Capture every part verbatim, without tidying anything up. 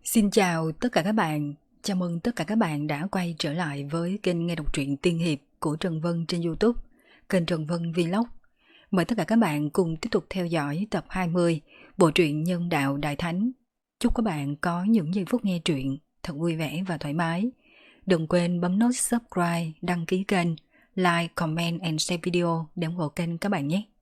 Xin chào tất cả các bạn, chào mừng tất cả các bạn đã quay trở lại với kênh nghe đọc truyện tiên hiệp của Trần Vân trên YouTube, kênh Trần Vân Vlog. Mời tất cả các bạn cùng tiếp tục theo dõi tập hai mươi bộ truyện Nhân Đạo Đại Thánh. Chúc các bạn có những giây phút nghe truyện thật vui vẻ và thoải mái. Đừng quên bấm nút subscribe, đăng ký kênh, like, comment and share video để ủng hộ kênh các bạn nhé.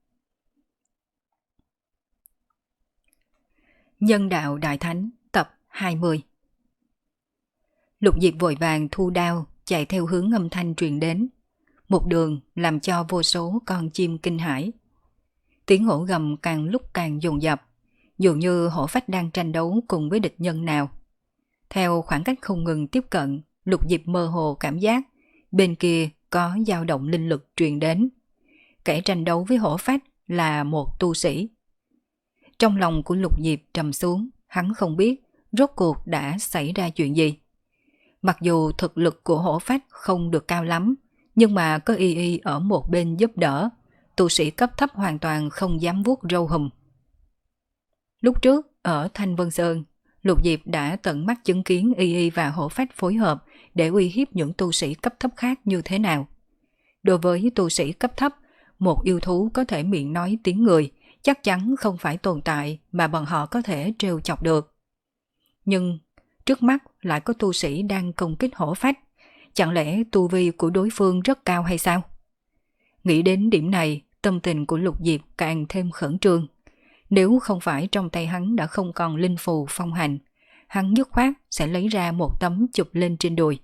Nhân Đạo Đại Thánh tập hai mươi. Lục Diệp vội vàng thu đao, chạy theo hướng âm thanh truyền đến. Một đường làm cho vô số con chim kinh hãi. Tiếng hổ gầm càng lúc càng dồn dập, dường như hổ phách đang tranh đấu cùng với địch nhân nào. Theo khoảng cách không ngừng tiếp cận, Lục Diệp mơ hồ cảm giác bên kia có dao động linh lực truyền đến. Kẻ tranh đấu với hổ phách là một tu sĩ. Trong lòng của Lục Diệp trầm xuống, hắn không biết rốt cuộc đã xảy ra chuyện gì. Mặc dù thực lực của hổ phách không được cao lắm, nhưng mà có y y ở một bên giúp đỡ, tu sĩ cấp thấp hoàn toàn không dám vuốt râu hùm. Lúc trước, ở Thanh Vân Sơn, Lục Diệp đã tận mắt chứng kiến y y và hổ phách phối hợp để uy hiếp những tu sĩ cấp thấp khác như thế nào. Đối với tu sĩ cấp thấp, một yêu thú có thể miệng nói tiếng người, chắc chắn không phải tồn tại mà bọn họ có thể trêu chọc được. Nhưng trước mắt lại có tu sĩ đang công kích hổ phách, chẳng lẽ tu vi của đối phương rất cao hay sao? Nghĩ đến điểm này, tâm tình của Lục Diệp càng thêm khẩn trương. Nếu không phải trong tay hắn đã không còn linh phù phong hành, hắn dứt khoát sẽ lấy ra một tấm chụp lên trên đùi.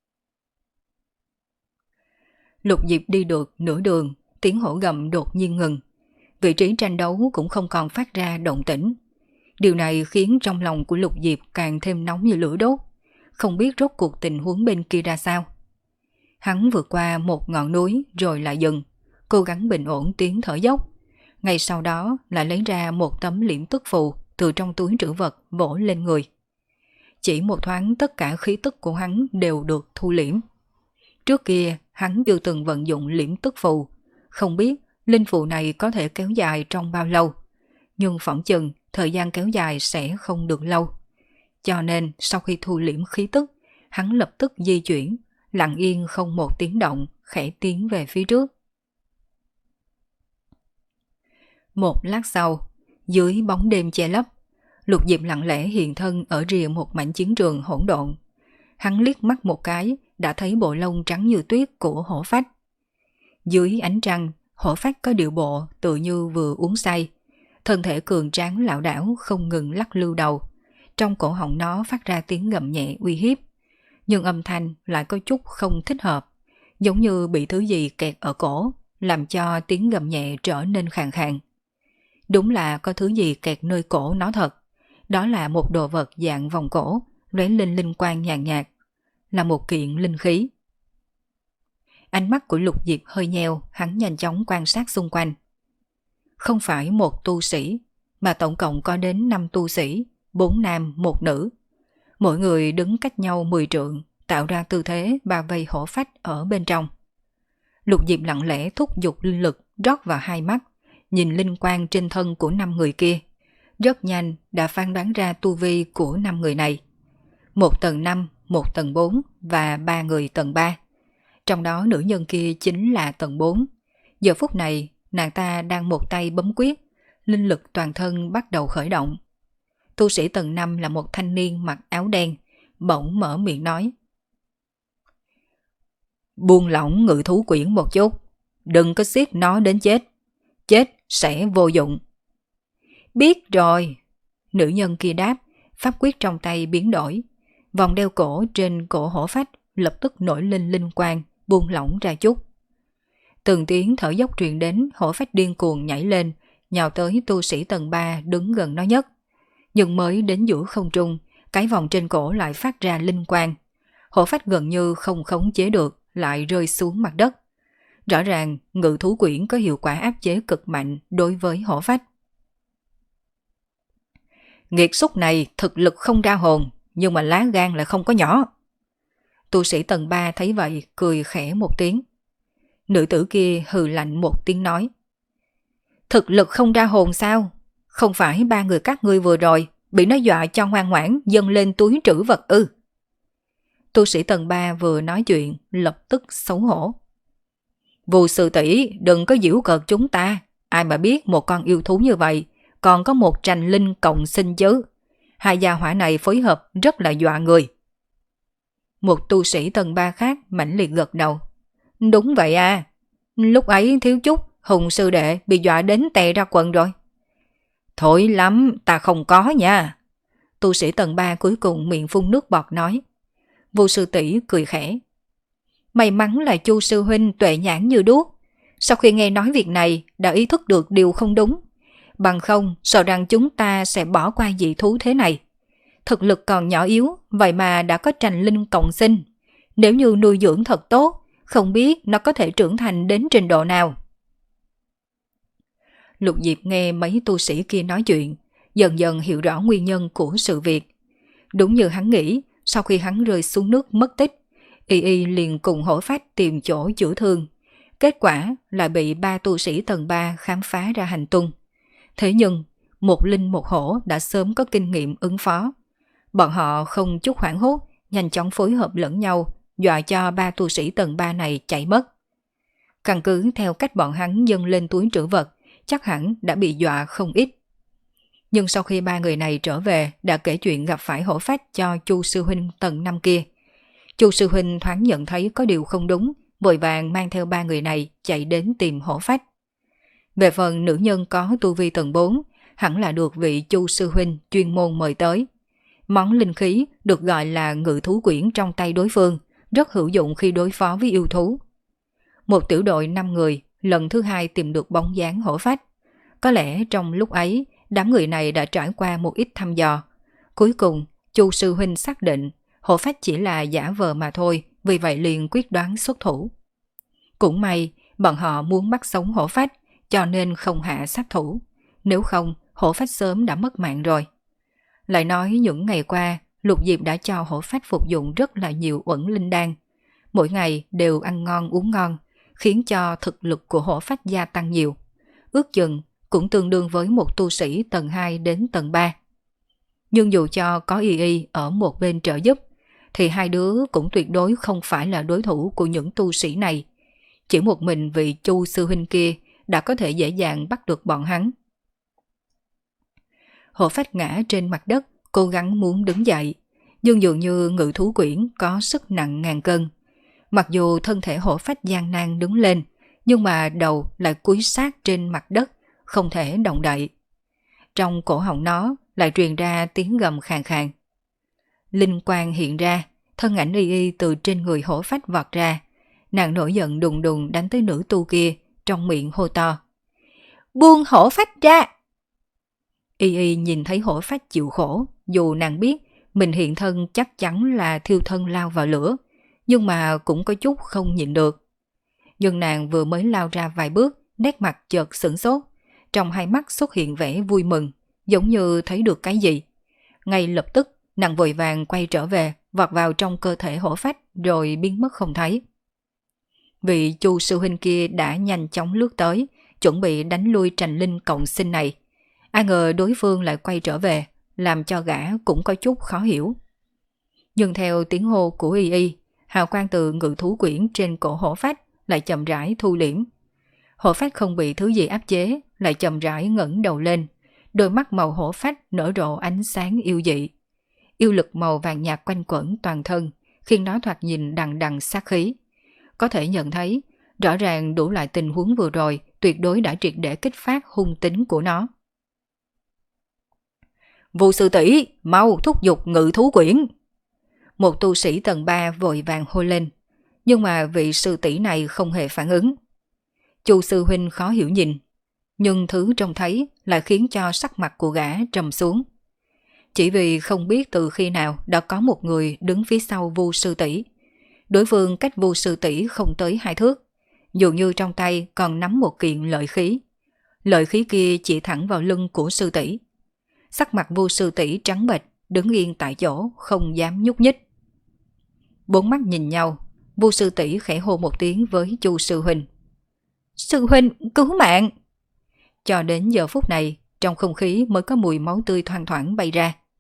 Lục Diệp đi được nửa đường, tiếng hổ gầm đột nhiên ngừng. Vị trí tranh đấu cũng không còn phát ra động tĩnh. Điều này khiến trong lòng của Lục Diệp càng thêm nóng như lửa đốt, không biết rốt cuộc tình huống bên kia ra sao. Hắn vượt qua một ngọn núi rồi lại dừng, cố gắng bình ổn tiếng thở dốc. Ngay sau đó lại lấy ra một tấm liễm tức phù từ trong túi trữ vật vỗ lên người. Chỉ một thoáng tất cả khí tức của hắn đều được thu liễm. Trước kia hắn chưa từng vận dụng liễm tức phù, không biết linh phù này có thể kéo dài trong bao lâu. Nhưng phỏng chừng thời gian kéo dài sẽ không được lâu. Cho nên sau khi thu liễm khí tức, hắn lập tức di chuyển, lặng yên không một tiếng động, khẽ tiến về phía trước. Một lát sau, dưới bóng đêm che lấp, Lục Diệp lặng lẽ hiện thân ở rìa một mảnh chiến trường hỗn độn. Hắn liếc mắt một cái, đã thấy bộ lông trắng như tuyết của hổ phách. Dưới ánh trăng, hổ phách có điệu bộ tự như vừa uống say. Thân thể cường tráng lảo đảo không ngừng lắc lư đầu. Trong cổ họng nó phát ra tiếng gầm nhẹ uy hiếp. Nhưng âm thanh lại có chút không thích hợp, giống như bị thứ gì kẹt ở cổ, làm cho tiếng gầm nhẹ trở nên khàn khàn. Đúng là có thứ gì kẹt nơi cổ nó thật. Đó là một đồ vật dạng vòng cổ, lóe lên linh quang nhàn nhạt, là một kiện linh khí. Ánh mắt của Lục Diệp hơi nheo, hắn nhanh chóng quan sát xung quanh. Không phải một tu sĩ, mà tổng cộng có đến năm tu sĩ, bốn nam, một nữ. Mỗi người đứng cách nhau mười trượng, tạo ra tư thế bao vây hổ phách ở bên trong. Lục Diệp lặng lẽ thúc giục linh lực rót vào hai mắt, nhìn linh quang trên thân của năm người kia. Rất nhanh đã phán đoán ra tu vi của năm người này. Một tầng năm, một tầng bốn và ba người tầng ba. Trong đó nữ nhân kia chính là tầng bốn. Giờ phút này, nàng ta đang một tay bấm quyết, linh lực toàn thân bắt đầu khởi động. Tu sĩ tầng năm là một thanh niên mặc áo đen, bỗng mở miệng nói. Buông lỏng ngự thú quyển một chút, đừng có siết nó đến chết. Chết sẽ vô dụng. Biết rồi. Nữ nhân kia đáp, pháp quyết trong tay biến đổi. Vòng đeo cổ trên cổ hổ phách lập tức nổi lên linh quang, buông lỏng ra chút. Từng tiếng thở dốc truyền đến, hổ phách điên cuồng nhảy lên, nhào tới tu sĩ tầng ba đứng gần nó nhất. Nhưng mới đến giữa không trung, cái vòng trên cổ lại phát ra linh quang. Hổ phách gần như không khống chế được, lại rơi xuống mặt đất. Rõ ràng, ngự thú quyển có hiệu quả áp chế cực mạnh đối với hổ phách. Nghiệt xúc này thực lực không ra hồn, nhưng mà lá gan lại không có nhỏ. Tu sĩ tầng ba thấy vậy, cười khẽ một tiếng. Nữ tử kia hừ lạnh một tiếng nói. Thực lực không ra hồn sao? Không phải ba người các ngươi vừa rồi bị nó dọa cho ngoan ngoãn dâng lên túi trữ vật ư? Tu sĩ tầng ba vừa nói chuyện, lập tức xấu hổ. Vô sư tỷ, đừng có giễu cợt chúng ta. Ai mà biết một con yêu thú như vậy, còn có một trành linh cộng sinh chứ. Hai gia hỏa này phối hợp rất là dọa người. Một tu sĩ tầng ba khác mãnh liệt gật đầu. Đúng vậy à, lúc ấy thiếu chút, Hùng sư đệ bị dọa đến tè ra quần rồi. Thổi lắm, ta không có nha. Tu sĩ tầng ba cuối cùng miệng phun nước bọt nói. Vô sư tỷ cười khẽ. May mắn là Chu sư huynh tuệ nhãn như đuốc. Sau khi nghe nói việc này đã ý thức được điều không đúng. Bằng không sợ rằng chúng ta sẽ bỏ qua dị thú thế này. Thực lực còn nhỏ yếu, vậy mà đã có trành linh cộng sinh. Nếu như nuôi dưỡng thật tốt, không biết nó có thể trưởng thành đến trình độ nào. Lục Diệp nghe mấy tu sĩ kia nói chuyện, dần dần hiểu rõ nguyên nhân của sự việc. Đúng như hắn nghĩ, sau khi hắn rơi xuống nước mất tích, Y Y liền cùng Hổ Phách tìm chỗ chữa thương. Kết quả là bị ba tu sĩ tầng ba khám phá ra hành tung. Thế nhưng, một linh một hổ đã sớm có kinh nghiệm ứng phó. Bọn họ không chút hoảng hốt, nhanh chóng phối hợp lẫn nhau, dọa cho ba tu sĩ tầng ba này chạy mất. Căn cứ theo cách bọn hắn dâng lên túi trữ vật, chắc hẳn đã bị dọa không ít. Nhưng sau khi ba người này trở về đã kể chuyện gặp phải Hổ Phách cho Chu sư huynh tầng năm kia. Chu sư huynh thoáng nhận thấy có điều không đúng, vội vàng mang theo ba người này chạy đến tìm Hổ Phách. Về phần nữ nhân có tu vi tầng bốn, hẳn là được vị Chu sư huynh chuyên môn mời tới. Món linh khí được gọi là ngự thú quyển trong tay đối phương, rất hữu dụng khi đối phó với yêu thú. Một tiểu đội năm người lần thứ hai tìm được bóng dáng Hổ Phách. Có lẽ trong lúc ấy, đám người này đã trải qua một ít thăm dò. Cuối cùng, Chu sư huynh xác định Hổ Phách chỉ là giả vờ mà thôi, vì vậy liền quyết đoán xuất thủ. Cũng may, bọn họ muốn bắt sống Hổ Phách, cho nên không hạ sát thủ. Nếu không, Hổ Phách sớm đã mất mạng rồi. Lại nói những ngày qua, Lục Diệp đã cho Hổ Phách phục dụng rất là nhiều uẩn linh đan. Mỗi ngày đều ăn ngon uống ngon, khiến cho thực lực của Hổ Phách gia tăng nhiều. Ước chừng cũng tương đương với một tu sĩ tầng hai đến tầng ba. Nhưng dù cho có Y Y ở một bên trợ giúp, thì hai đứa cũng tuyệt đối không phải là đối thủ của những tu sĩ này. Chỉ một mình vị Chu sư huynh kia đã có thể dễ dàng bắt được bọn hắn. Hổ Phách ngã trên mặt đất, cố gắng muốn đứng dậy, nhưng dường như ngự thú quyển có sức nặng ngàn cân. Mặc dù thân thể Hổ Phách gian nan đứng lên, nhưng mà đầu lại cúi sát trên mặt đất, không thể động đậy. Trong cổ họng nó lại truyền ra tiếng gầm khàn khàn. Linh quang hiện ra, thân ảnh Y Y từ trên người Hổ Phách vọt ra. Nàng nổi giận đùng đùng đánh tới nữ tu kia, trong miệng hô to. Buông Hổ Phách ra! Y Y nhìn thấy Hổ Phách chịu khổ, dù nàng biết mình hiện thân chắc chắn là thiêu thân lao vào lửa, nhưng mà cũng có chút không nhịn được. Nhưng nàng vừa mới lao ra vài bước, nét mặt chợt sửng sốt, trong hai mắt xuất hiện vẻ vui mừng, giống như thấy được cái gì. Ngay lập tức, nàng vội vàng quay trở về, vọt vào trong cơ thể Hổ Phách rồi biến mất không thấy. Vị Chu sư huynh kia đã nhanh chóng lướt tới, chuẩn bị đánh lui trành linh cộng sinh này. Ai ngờ đối phương lại quay trở về, làm cho gã cũng có chút khó hiểu. Nhưng theo tiếng hô của Y Y, hào quang từ ngự thú quyển trên cổ Hổ Phách lại chậm rãi thu liễm. Hổ Phách không bị thứ gì áp chế, lại chậm rãi ngẩng đầu lên, đôi mắt màu hổ phách nở rộ ánh sáng yêu dị. Yêu lực màu vàng nhạt quanh quẩn toàn thân, khiến nó thoạt nhìn đằng đằng sát khí. Có thể nhận thấy, rõ ràng đủ loại tình huống vừa rồi tuyệt đối đã triệt để kích phát hung tính của nó. Vô sư tỷ, mau thúc giục ngự thú quyển! Một tu sĩ tầng ba vội vàng hô lên, nhưng mà vị sư tỷ này không hề phản ứng. Chu sư huynh khó hiểu nhìn, nhưng thứ trông thấy lại khiến cho sắc mặt của gã trầm xuống. Chỉ vì không biết từ khi nào đã có một người đứng phía sau Vu sư tỷ. Đối phương cách Vu sư tỷ không tới hai thước, dường như trong tay còn nắm một kiện lợi khí. Lợi khí kia chỉ thẳng vào lưng của sư tỷ. Sắc mặt Vu sư tỷ trắng bệch, đứng yên tại chỗ, không dám nhúc nhích. Bốn mắt nhìn nhau, Vu sư tỷ khẽ hô một tiếng với Chu sư huynh. Sư huynh, cứu mạng! Cho đến giờ phút này, trong không khí mới có mùi máu tươi thoang thoảng bay ra.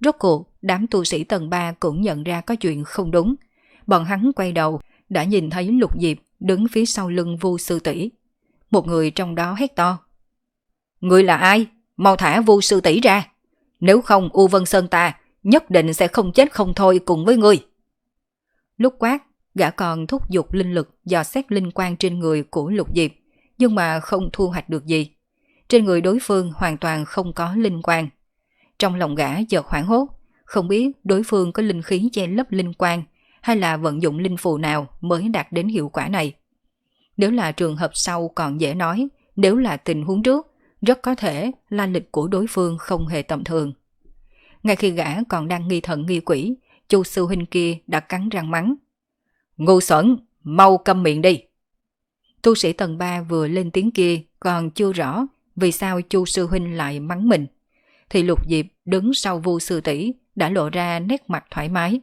Rốt cuộc, đám tu sĩ tầng ba cũng nhận ra có chuyện không đúng. Bọn hắn quay đầu, đã nhìn thấy Lục Diệp đứng phía sau lưng Vu sư tỷ. Một người trong đó hét to: "Ngươi là ai? Mau thả Vu sư tỷ ra! Nếu không U Vân Sơn ta nhất định sẽ không chết không thôi cùng với ngươi." Lúc quát, gã còn thúc giục linh lực dò xét linh quan trên người của Lục Diệp, nhưng mà không thu hoạch được gì. Trên người đối phương hoàn toàn không có linh quan. Trong lòng gã chợt hoảng hốt, không biết đối phương có linh khí che lấp linh quan hay là vận dụng linh phù nào mới đạt đến hiệu quả này. Nếu là trường hợp sau còn dễ nói, nếu là tình huống trước, rất có thể la lịch của đối phương không hề tầm thường. Ngay khi gã còn đang nghi thần nghi quỷ, Chu sư huynh kia đã cắn răng mắng: "Ngu xuẩn, mau câm miệng đi!" Tu sĩ tầng ba vừa lên tiếng kia còn chưa rõ vì sao Chu sư huynh lại mắng mình, thì Lục Diệp đứng sau Vu sư tỷ đã lộ ra nét mặt thoải mái.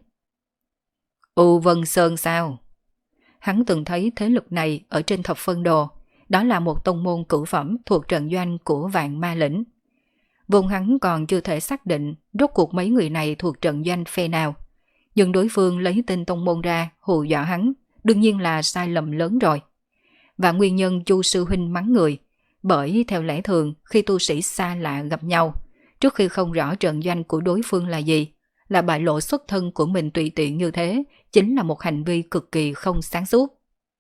U Vân Sơn sao? Hắn từng thấy thế lực này ở trên thập phân đồ, đó là một tông môn cửu phẩm thuộc trận doanh của Vạn Ma Lĩnh. Vốn hắn còn chưa thể xác định rốt cuộc mấy người này thuộc trận doanh phe nào, nhưng đối phương lấy tên tông môn ra hù dọa hắn, đương nhiên là sai lầm lớn rồi. Và nguyên nhân Chu sư huynh mắng người, bởi theo lẽ thường khi tu sĩ xa lạ gặp nhau, trước khi không rõ trận doanh của đối phương là gì, là bại lộ xuất thân của mình tùy tiện như thế, chính là một hành vi cực kỳ không sáng suốt.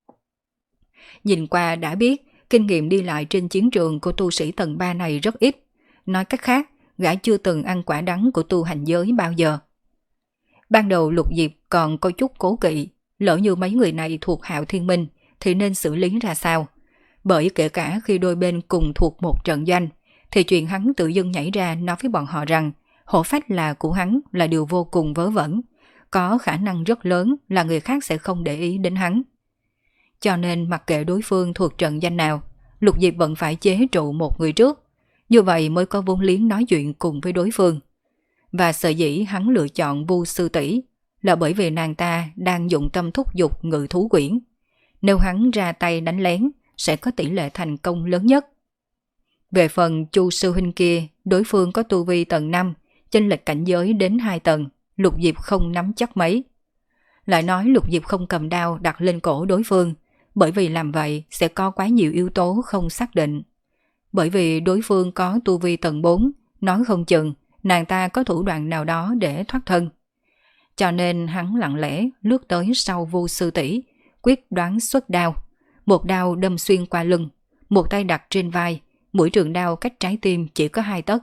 Nhìn qua đã biết, kinh nghiệm đi lại trên chiến trường của tu sĩ tầng ba này rất ít. Nói cách khác, gã chưa từng ăn quả đắng của tu hành giới bao giờ. Ban đầu Lục Diệp còn có chút cố kỵ, lỡ như mấy người này thuộc Hạo Thiên Minh thì nên xử lý ra sao. Bởi kể cả khi đôi bên cùng thuộc một trận doanh, thì chuyện hắn tự dưng nhảy ra nói với bọn họ rằng hộ phách là của hắn là điều vô cùng vớ vẩn, có khả năng rất lớn là người khác sẽ không để ý đến hắn. Cho nên mặc kệ đối phương thuộc trận doanh nào, Lục Diệp vẫn phải chế trụ một người trước, như vậy mới có vốn liếng nói chuyện cùng với đối phương. Và sở dĩ hắn lựa chọn Vu sư tỷ là bởi vì nàng ta đang dụng tâm thúc giục ngự thú quyển. Nếu hắn ra tay đánh lén, sẽ có tỷ lệ thành công lớn nhất. Về phần Chu sư huynh kia, đối phương có tu vi tầng năm, chênh lệch cảnh giới đến hai tầng, Lục Diệp không nắm chắc mấy. Lại nói Lục Diệp không cầm đao đặt lên cổ đối phương, bởi vì làm vậy sẽ có quá nhiều yếu tố không xác định. Bởi vì đối phương có tu vi tầng bốn, nói không chừng nàng ta có thủ đoạn nào đó để thoát thân. Cho nên hắn lặng lẽ lướt tới sau Vu sư tỷ, quyết đoán xuất đao. Một đao đâm xuyên qua lưng, một tay đặt trên vai, mũi trường đao cách trái tim chỉ có hai tấc.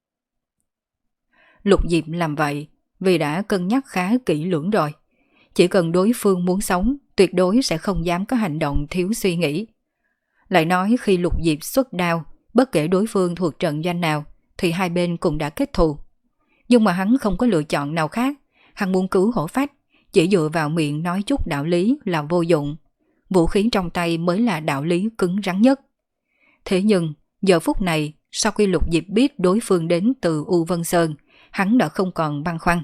Lục Diệp làm vậy vì đã cân nhắc khá kỹ lưỡng rồi. Chỉ cần đối phương muốn sống, tuyệt đối sẽ không dám có hành động thiếu suy nghĩ. Lại nói khi Lục Diệp xuất đao, bất kể đối phương thuộc trận doanh nào, thì hai bên cũng đã kết thù. Nhưng mà hắn không có lựa chọn nào khác, hắn muốn cứu hổ phách, chỉ dựa vào miệng nói chút đạo lý là vô dụng. Vũ khí trong tay mới là đạo lý cứng rắn nhất. Thế nhưng, giờ phút này, sau khi Lục Diệp biết đối phương đến từ U Vân Sơn, hắn đã không còn băn khoăn.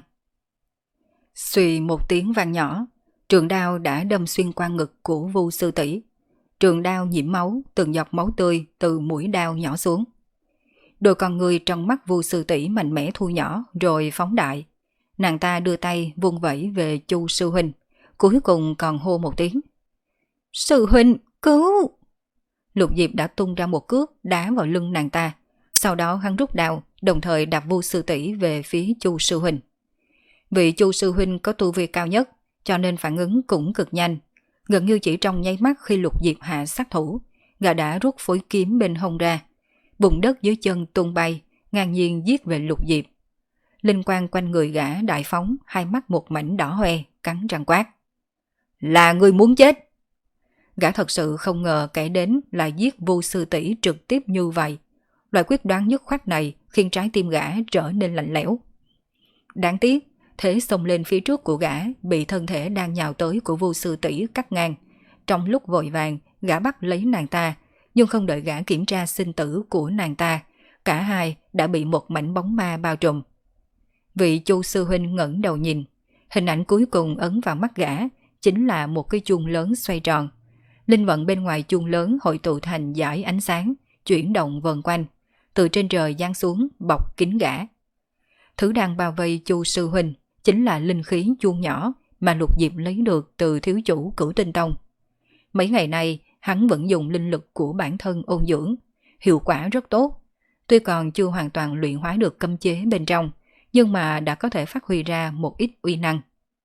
Xuy một tiếng vang nhỏ, trường đao đã đâm xuyên qua ngực của Vu sư tỷ. Trường đao nhiễm máu, từng giọt máu tươi từ mũi đao nhỏ xuống. Đôi con người trong mắt Vu sư tỷ mạnh mẽ thu nhỏ rồi phóng đại. Nàng ta đưa tay vung vẩy về Chu sư huynh, cuối cùng còn hô một tiếng: "Sư huynh, cứu!" Lục Diệp đã tung ra một cước đá vào lưng nàng ta. Sau đó hắn rút đao, đồng thời đạp Vu sư tỷ về phía Chu sư huynh. Vì Chu sư huynh có tu vi cao nhất, cho nên phản ứng cũng cực nhanh. Gần như chỉ trong nháy mắt khi Lục Diệp hạ sát thủ, gã đã rút phối kiếm bên hông ra. Bùn đất dưới chân tung bay, ngang nhiên giết về Lục Diệp. Linh quang quanh người gã đại phóng, hai mắt một mảnh đỏ hoe, cắn răng quát: "Là người muốn chết!" Gã thật sự không ngờ kẻ đến là giết Vu sư tỷ trực tiếp như vậy. Loại quyết đoán dứt khoát này khiến trái tim gã trở nên lạnh lẽo. Đáng tiếc, thế xông lên phía trước của gã bị thân thể đang nhào tới của Vu sư tỷ cắt ngang. Trong lúc vội vàng, gã bắt lấy nàng ta, nhưng không đợi gã kiểm tra sinh tử của nàng ta, cả hai đã bị một mảnh bóng ma bao trùm. Vị Chu sư huynh ngẩng đầu nhìn, hình ảnh cuối cùng ấn vào mắt gã chính là một cái chuông lớn xoay tròn. Linh vận bên ngoài chuông lớn hội tụ thành dải ánh sáng, chuyển động vần quanh, từ trên trời giáng xuống bọc kín gã. Thứ đang bao vây Chu sư huynh chính là linh khí chuông nhỏ mà Lục Diệp lấy được từ thiếu chủ Cửu Tinh Tông. Mấy ngày nay, hắn vẫn dùng linh lực của bản thân ôn dưỡng, hiệu quả rất tốt. Tuy còn chưa hoàn toàn luyện hóa được cấm chế bên trong, nhưng mà đã có thể phát huy ra một ít uy năng.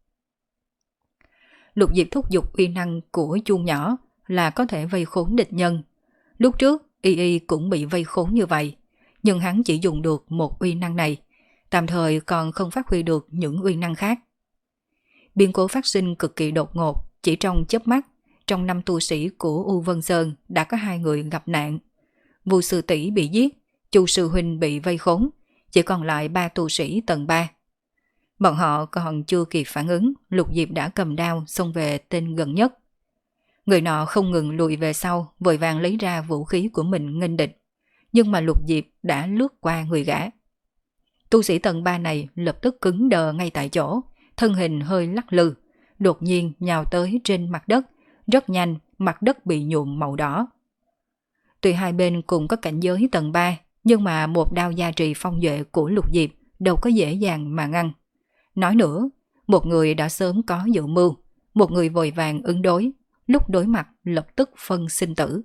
Lục Diệp thúc giục uy năng của chuông nhỏ là có thể vây khốn địch nhân. Lúc trước, Y Y cũng bị vây khốn như vậy, nhưng hắn chỉ dùng được một uy năng này, tạm thời còn không phát huy được những uy năng khác. Biến cố phát sinh cực kỳ đột ngột, chỉ trong chớp mắt, trong năm tu sĩ của U Vân Sơn đã có hai người gặp nạn. Vu sư tỷ bị giết, Chu sư huynh bị vây khốn, chỉ còn lại ba tu sĩ tầng ba. Bọn họ còn chưa kịp phản ứng, Lục Diệp đã cầm đao xông về tên gần nhất. Người nọ không ngừng lùi về sau, vội vàng lấy ra vũ khí của mình nghênh địch, nhưng mà Lục Diệp đã lướt qua người gã. Tu sĩ tầng ba này lập tức cứng đờ ngay tại chỗ, thân hình hơi lắc lư, đột nhiên nhào tới trên mặt đất, rất nhanh mặt đất bị nhuộm màu đỏ. Tuy hai bên cùng có cảnh giới tầng ba, nhưng mà một đao gia trì phong duệ của Lục Diệp đâu có dễ dàng mà ngăn. Nói nữa, một người đã sớm có dự mưu, một người vội vàng ứng đối, lúc đối mặt lập tức phân sinh tử.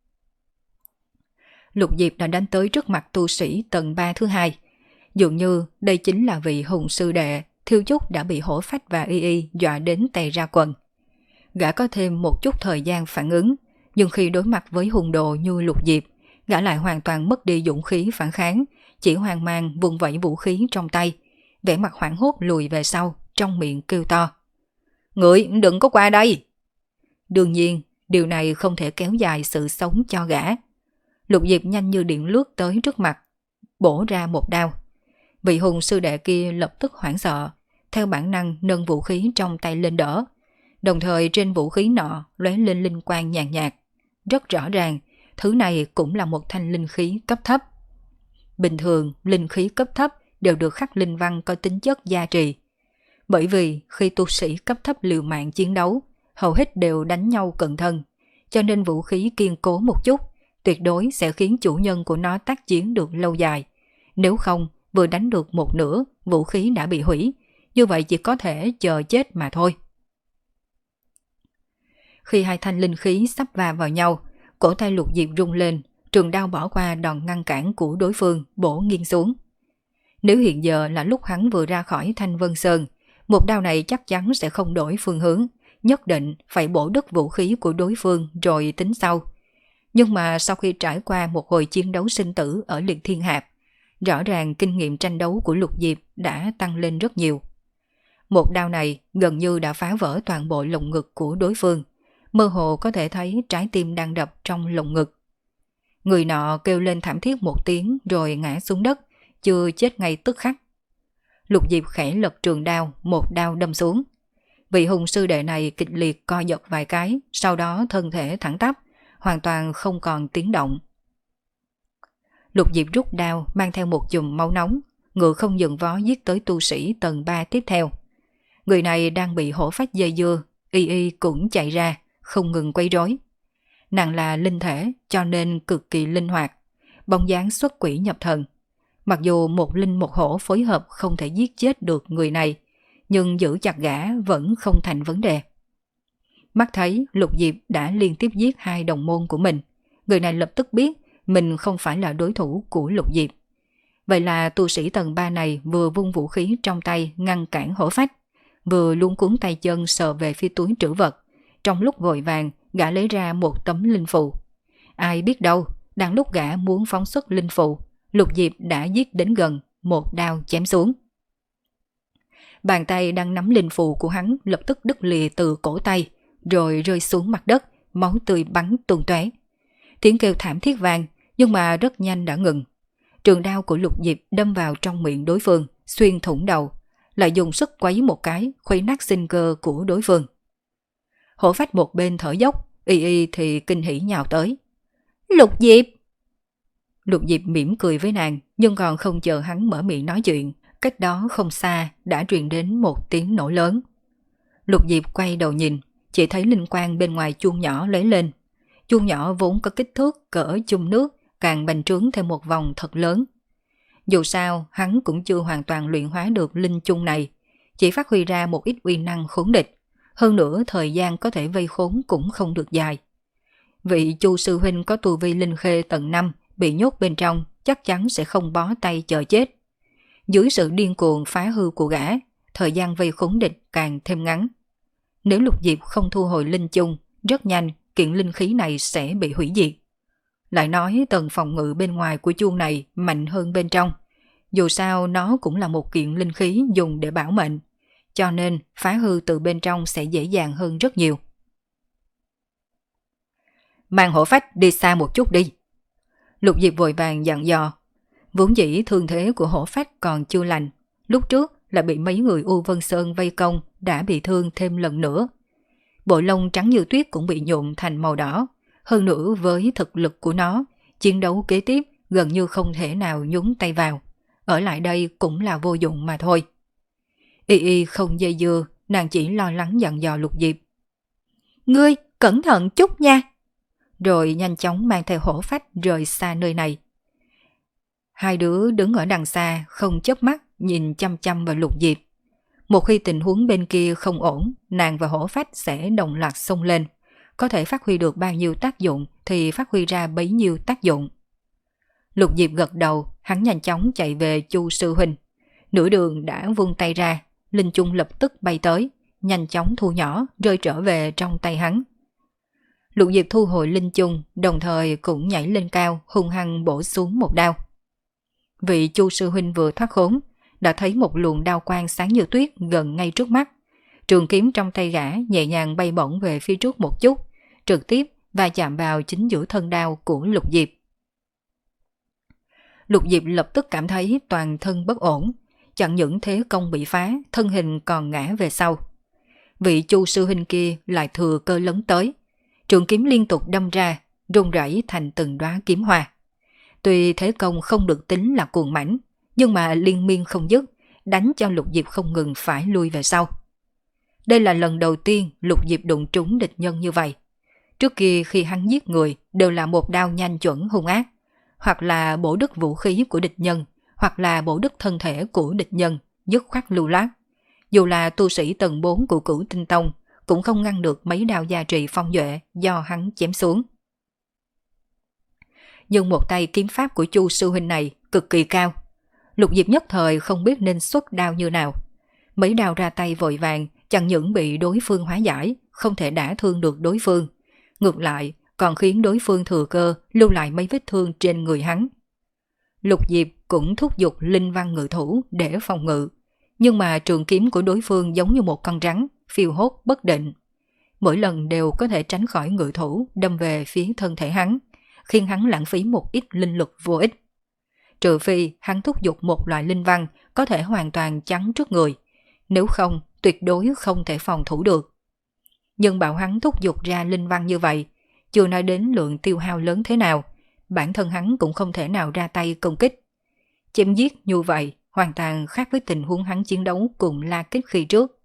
Lục Diệp đã đánh tới trước mặt tu sĩ tầng ba thứ hai. Dường như đây chính là vị hùng sư đệ thiêu chút đã bị Hổ Phách và Y Y dọa đến tè ra quần. Gã có thêm một chút thời gian phản ứng, nhưng khi đối mặt với hùng đồ như Lục Diệp, gã lại hoàn toàn mất đi dũng khí phản kháng, chỉ hoang mang vùng vẫy vũ khí trong tay, vẻ mặt hoảng hốt lùi về sau, trong miệng kêu to: "Ngươi đừng có qua đây!" Đương nhiên, điều này không thể kéo dài sự sống cho gã. Lục Diệp nhanh như điện lướt tới trước mặt, bổ ra một đao. Vị hùng sư đệ kia lập tức hoảng sợ, theo bản năng nâng vũ khí trong tay lên đỡ. Đồng thời trên vũ khí nọ lóe lên linh quang nhàn nhạt. Rất rõ ràng, thứ này cũng là một thanh linh khí cấp thấp. Bình thường, linh khí cấp thấp đều được khắc linh văn có tính chất gia trì. Bởi vì khi tu sĩ cấp thấp liều mạng chiến đấu, hầu hết đều đánh nhau cận thân, cho nên vũ khí kiên cố một chút, tuyệt đối sẽ khiến chủ nhân của nó tác chiến được lâu dài. Nếu không, vừa đánh được một nửa, vũ khí đã bị hủy, như vậy chỉ có thể chờ chết mà thôi. Khi hai thanh linh khí sắp va vào nhau, cổ tay Lục Diệp rung lên, trường đao bỏ qua đòn ngăn cản của đối phương, bổ nghiêng xuống. Nếu hiện giờ là lúc hắn vừa ra khỏi Thanh Vân Sơn, một đao này chắc chắn sẽ không đổi phương hướng, nhất định phải bổ đứt vũ khí của đối phương rồi tính sau. Nhưng mà sau khi trải qua một hồi chiến đấu sinh tử ở Liệt Thiên Hạp, rõ ràng kinh nghiệm tranh đấu của Lục Diệp đã tăng lên rất nhiều. Một đao này gần như đã phá vỡ toàn bộ lồng ngực của đối phương, mơ hồ có thể thấy trái tim đang đập trong lồng ngực. Người nọ kêu lên thảm thiết một tiếng rồi ngã xuống đất, chưa chết ngay tức khắc. Lục Diệp khẽ lật trường đao, một đao đâm xuống. Vị hùng sư đệ này kịch liệt co giật vài cái, sau đó thân thể thẳng tắp, hoàn toàn không còn tiếng động. Lục Diệp rút đao mang theo một chùm máu nóng, ngựa không dừng vó giết tới tu sĩ tầng ba tiếp theo. Người này đang bị Hổ Phách dây dưa, Y Y cũng chạy ra, không ngừng quấy rối. Nàng là linh thể cho nên cực kỳ linh hoạt, bóng dáng xuất quỷ nhập thần. Mặc dù một linh một hổ phối hợp không thể giết chết được người này, nhưng giữ chặt gã vẫn không thành vấn đề. Mắt thấy Lục Diệp đã liên tiếp giết hai đồng môn của mình, người này lập tức biết mình không phải là đối thủ của Lục Diệp. Vậy là tu sĩ tầng ba này vừa vung vũ khí trong tay ngăn cản Hổ Phách, vừa luống cuống tay chân sờ về phía túi trữ vật. Trong lúc vội vàng, gã lấy ra một tấm linh phù. Ai biết đâu, đang lúc gã muốn phóng xuất linh phù, Lục Diệp đã giết đến gần, một đao chém xuống. Bàn tay đang nắm linh phù của hắn lập tức đứt lìa từ cổ tay, rồi rơi xuống mặt đất, máu tươi bắn tung tóe. Tiếng kêu thảm thiết vang, nhưng mà rất nhanh đã ngừng. Trường đao của Lục Diệp đâm vào trong miệng đối phương, xuyên thủng đầu, lại dùng sức quấy một cái, khuấy nát sinh cơ của đối phương. Hổ Phách một bên thở dốc, Y Y thì kinh hỉ nhào tới. "Lục Diệp!" Lục Diệp mỉm cười với nàng, nhưng còn không chờ hắn mở miệng nói chuyện, cách đó không xa đã truyền đến một tiếng nổ lớn. Lục Diệp quay đầu nhìn, chỉ thấy linh quang bên ngoài chuông nhỏ lóe lên. Chuông nhỏ vốn có kích thước cỡ chung nước, càng bành trướng thêm một vòng thật lớn. Dù sao, hắn cũng chưa hoàn toàn luyện hóa được linh chung này, chỉ phát huy ra một ít uy năng khốn địch. Hơn nữa thời gian có thể vây khốn cũng không được dài. Vị Chu sư huynh có tu vi linh khê tầng năm bị nhốt bên trong chắc chắn sẽ không bó tay chờ chết. Dưới sự điên cuồng phá hư của gã, thời gian vây khốn địch càng thêm ngắn. Nếu Lục Diệp không thu hồi linh chung, rất nhanh kiện linh khí này sẽ bị hủy diệt. Lại nói tầng phòng ngự bên ngoài của chuông này mạnh hơn bên trong. Dù sao nó cũng là một kiện linh khí dùng để bảo mệnh, cho nên phá hư từ bên trong sẽ dễ dàng hơn rất nhiều. Mang hổ phách đi xa một chút đi. Lục Diệp vội vàng dặn dò. Vốn dĩ thương thế của hổ phách còn chưa lành, lúc trước là bị mấy người U Vân Sơn vây công đã bị thương thêm lần nữa. Bộ lông trắng như tuyết cũng bị nhuộm thành màu đỏ. Hơn nữa với thực lực của nó, chiến đấu kế tiếp gần như không thể nào nhúng tay vào. Ở lại đây cũng là vô dụng mà thôi. Y Y không dây dưa, nàng chỉ lo lắng dặn dò Lục Diệp. Ngươi cẩn thận chút nha. Rồi nhanh chóng mang theo hổ phách rời xa nơi này. Hai đứa đứng ở đằng xa không chớp mắt nhìn chăm chăm vào Lục Diệp. Một khi tình huống bên kia không ổn, nàng và hổ phách sẽ đồng loạt xông lên. Có thể phát huy được bao nhiêu tác dụng thì phát huy ra bấy nhiêu tác dụng. Lục Diệp gật đầu, hắn nhanh chóng chạy về Chu sư huynh. Nửa đường đã vung tay ra, linh chung lập tức bay tới, nhanh chóng thu nhỏ rơi trở về trong tay hắn. Lục Diệp thu hồi linh chung, đồng thời cũng nhảy lên cao, hung hăng bổ xuống một đao. Vị Chu sư huynh vừa thoát khốn, đã thấy một luồng đao quang sáng như tuyết gần ngay trước mắt. Trường kiếm trong tay gã nhẹ nhàng bay bổng về phía trước một chút, trực tiếp va chạm vào chính giữa thân đao của Lục Diệp. Lục Diệp lập tức cảm thấy toàn thân bất ổn, chẳng những thế công bị phá, thân hình còn ngã về sau. Vị Chu sư huynh kia lại thừa cơ lấn tới, trường kiếm liên tục đâm ra, rung rẩy thành từng đóa kiếm hoa. Tuy thế công không được tính là cuồng mãnh, nhưng mà liên miên không dứt, đánh cho Lục Diệp không ngừng phải lui về sau. Đây là lần đầu tiên Lục Diệp đụng trúng địch nhân như vậy. Trước kia khi hắn giết người đều là một đao nhanh chuẩn hung ác, hoặc là bổ đứt vũ khí của địch nhân, hoặc là bổ đứt thân thể của địch nhân, dứt khoát lưu loát. Dù là tu sĩ tầng bốn của Cửu Tinh Tông cũng không ngăn được mấy đao gia trì phong duệ do hắn chém xuống. Nhưng một tay kiếm pháp của Chu sư huynh này cực kỳ cao. Lục Diệp nhất thời không biết nên xuất đao như nào. Mấy đao ra tay vội vàng, chẳng những bị đối phương hóa giải, không thể đả thương được đối phương. Ngược lại, còn khiến đối phương thừa cơ lưu lại mấy vết thương trên người hắn. Lục Diệp cũng thúc giục linh văn ngự thủ để phòng ngự. Nhưng mà trường kiếm của đối phương giống như một con rắn, phiêu hốt bất định. Mỗi lần đều có thể tránh khỏi ngự thủ đâm về phía thân thể hắn, khiến hắn lãng phí một ít linh lực vô ích. Trừ phi hắn thúc giục một loại linh văn có thể hoàn toàn chắn trước người, nếu không tuyệt đối không thể phòng thủ được. Nhưng bảo hắn thúc giục ra linh văn như vậy, chưa nói đến lượng tiêu hao lớn thế nào, bản thân hắn cũng không thể nào ra tay công kích. Chém giết như vậy hoàn toàn khác với tình huống hắn chiến đấu cùng La Kích khi trước.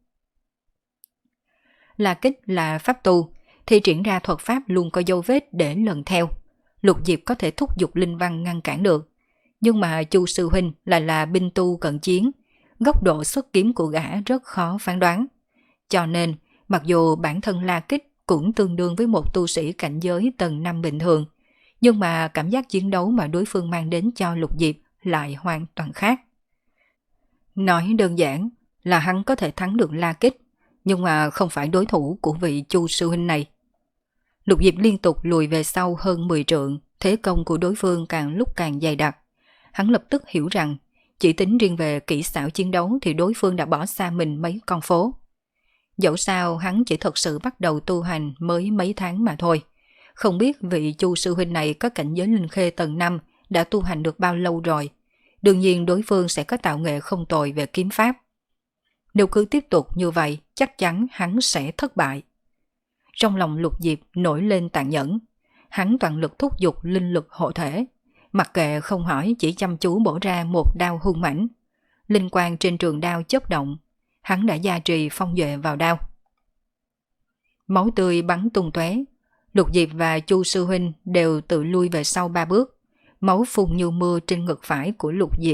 La Kích là pháp tu, thì triển ra thuật pháp luôn có dấu vết để lần theo. Lục Diệp có thể thúc giục linh văn ngăn cản được. Nhưng mà Chu sư huynh lại là binh tu cận chiến, góc độ xuất kiếm của gã rất khó phán đoán. Cho nên, mặc dù bản thân La Kích cũng tương đương với một tu sĩ cảnh giới tầng năm bình thường, nhưng mà cảm giác chiến đấu mà đối phương mang đến cho Lục Diệp lại hoàn toàn khác. Nói đơn giản là hắn có thể thắng được La Kích, nhưng mà không phải đối thủ của vị Chu sư huynh này. Lục Diệp liên tục lùi về sau hơn mười trượng, thế công của đối phương càng lúc càng dày đặc. Hắn lập tức hiểu rằng, chỉ tính riêng về kỹ xảo chiến đấu thì đối phương đã bỏ xa mình mấy con phố. Dẫu sao hắn chỉ thật sự bắt đầu tu hành mới mấy tháng mà thôi. Không biết vị Chu sư huynh này có cảnh giới linh khê tầng năm đã tu hành được bao lâu rồi. Đương nhiên đối phương sẽ có tạo nghệ không tồi về kiếm pháp. Nếu cứ tiếp tục như vậy, chắc chắn hắn sẽ thất bại. Trong lòng Lục Diệp nổi lên tàn nhẫn. Hắn toàn lực thúc giục linh lực hộ thể. Mặc kệ không hỏi, chỉ chăm chú bổ ra một đao hung mãnh. Linh quang trên trường đao chớp động. Hắn đã gia trì phong duệ vào đao. Máu tươi bắn tung tóe. Lục Diệp và Chu sư huynh đều tự lui về sau ba bước. Máu phun như mưa trên ngực phải của Lục Diệp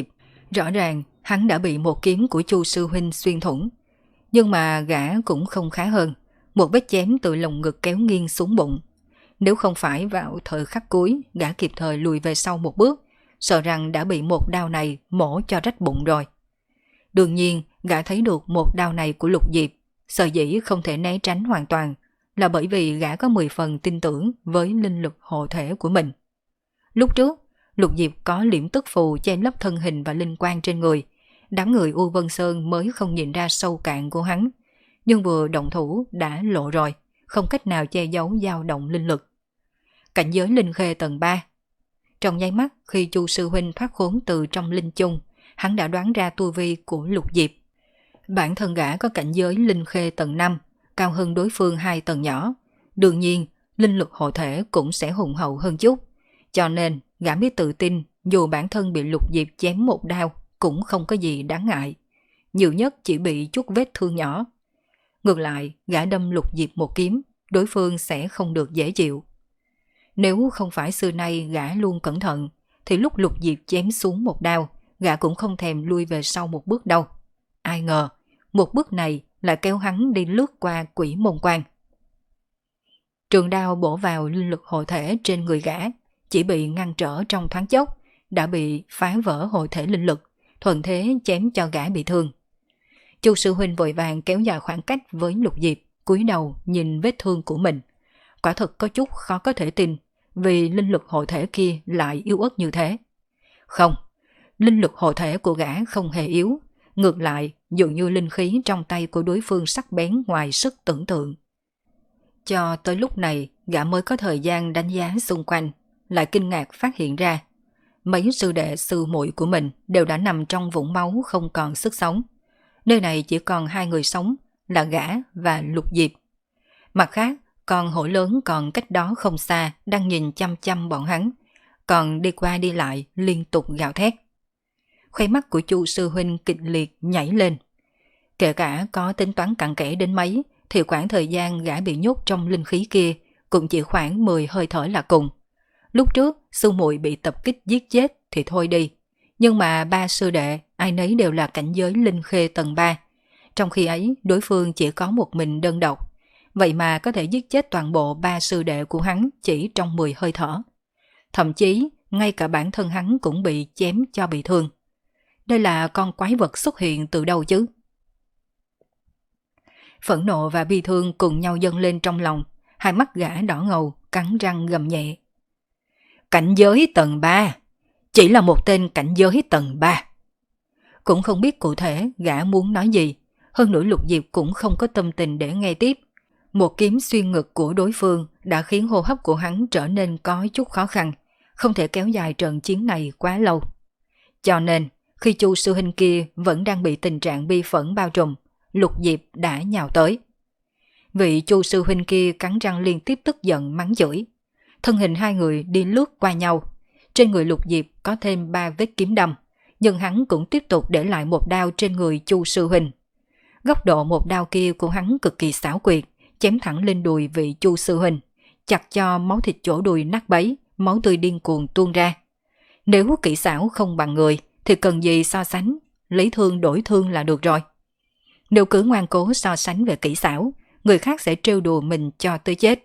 Rõ ràng hắn đã bị một kiếm của Chu sư huynh xuyên thủng, nhưng mà gã cũng không khá hơn, một vết chém từ lồng ngực kéo nghiêng xuống bụng. Nếu không phải vào thời khắc cuối gã kịp thời lùi về sau một bước, sợ rằng đã bị một đao này mổ cho rách bụng rồi. Đương nhiên gã thấy được một đao này của Lục Diệp, sợ dĩ không thể né tránh hoàn toàn là bởi vì gã có mười phần tin tưởng với linh lực hộ thể của mình. Lúc trước Lục Diệp có liễm tức phù che lấp thân hình và linh quan trên người, đám người U Vân Sơn mới không nhìn ra sâu cạn của hắn, nhưng vừa động thủ đã lộ rồi, không cách nào che giấu dao động linh lực. Cảnh giới linh khê tầng ba. Trong nháy mắt khi Chu sư huynh thoát khốn từ trong linh chung, hắn đã đoán ra tu vi của Lục Diệp. Bản thân gã có cảnh giới linh khê tầng năm, cao hơn đối phương hai tầng nhỏ. Đương nhiên, linh lực hộ thể cũng sẽ hùng hậu hơn chút. Cho nên, gã biết tự tin dù bản thân bị Lục Diệp chém một đao cũng không có gì đáng ngại. Nhiều nhất chỉ bị chút vết thương nhỏ. Ngược lại, gã đâm Lục Diệp một kiếm, đối phương sẽ không được dễ chịu. Nếu không phải xưa nay gã luôn cẩn thận, thì lúc Lục Diệp chém xuống một đao, gã cũng không thèm lui về sau một bước đâu. Ai ngờ, một bước này lại kéo hắn đi lướt qua Quỷ Môn Quan. Trường đao bổ vào linh lực hộ thể trên người gã, chỉ bị ngăn trở trong thoáng chốc, đã bị phá vỡ hộ thể linh lực, thuận thế chém cho gã bị thương. Chu sư huynh vội vàng kéo dài khoảng cách với Lục Diệp, cúi đầu nhìn vết thương của mình. Quả thật có chút khó có thể tin, vì linh lực hộ thể kia lại yếu ớt như thế. Không, linh lực hộ thể của gã không hề yếu, ngược lại dường như linh khí trong tay của đối phương sắc bén ngoài sức tưởng tượng. Cho tới lúc này, gã mới có thời gian đánh giá xung quanh, lại kinh ngạc phát hiện ra mấy sư đệ sư muội của mình đều đã nằm trong vũng máu không còn sức sống. Nơi này chỉ còn hai người sống là gã và Lục Diệp. Mặt khác, con hổ lớn còn cách đó không xa đang nhìn chăm chăm bọn hắn, còn đi qua đi lại liên tục gào thét. Khóe mắt của Chu sư huynh kịch liệt nhảy lên. Kể cả có tính toán cặn kẽ đến mấy, thì khoảng thời gian gã bị nhốt trong linh khí kia cũng chỉ khoảng mười hơi thở là cùng. Lúc trước sư muội bị tập kích giết chết thì thôi đi, nhưng mà ba sư đệ ai nấy đều là cảnh giới linh khê tầng ba. Trong khi ấy đối phương chỉ có một mình đơn độc, vậy mà có thể giết chết toàn bộ ba sư đệ của hắn chỉ trong mười hơi thở. Thậm chí ngay cả bản thân hắn cũng bị chém cho bị thương. Đây là con quái vật xuất hiện từ đâu chứ? Phẫn nộ và bi thương cùng nhau dâng lên trong lòng, hai mắt gã đỏ ngầu, cắn răng gầm nhẹ. Cảnh giới tầng ba, chỉ là một tên cảnh giới tầng ba. Cũng không biết cụ thể gã muốn nói gì, hơn nữa Lục Diệp cũng không có tâm tình để nghe tiếp. Một kiếm xuyên ngực của đối phương đã khiến hô hấp của hắn trở nên có chút khó khăn, không thể kéo dài trận chiến này quá lâu. Cho nên, khi Chu sư huynh kia vẫn đang bị tình trạng bi phẫn bao trùm, Lục Diệp đã nhào tới. Vị Chu sư huynh kia cắn răng liên tiếp tức giận mắng chửi. Thân hình hai người đi lướt qua nhau. Trên người Lục Diệp có thêm ba vết kiếm đâm, nhưng hắn cũng tiếp tục để lại một đao trên người Chu sư huynh. Góc độ một đao kia của hắn cực kỳ xảo quyệt, chém thẳng lên đùi vị Chu sư huynh, chặt cho máu thịt chỗ đùi nát bấy, máu tươi điên cuồng tuôn ra. Nếu kỹ xảo không bằng người thì cần gì so sánh, lấy thương đổi thương là được rồi. Nếu cứ ngoan cố so sánh về kỹ xảo, người khác sẽ trêu đùa mình cho tới chết.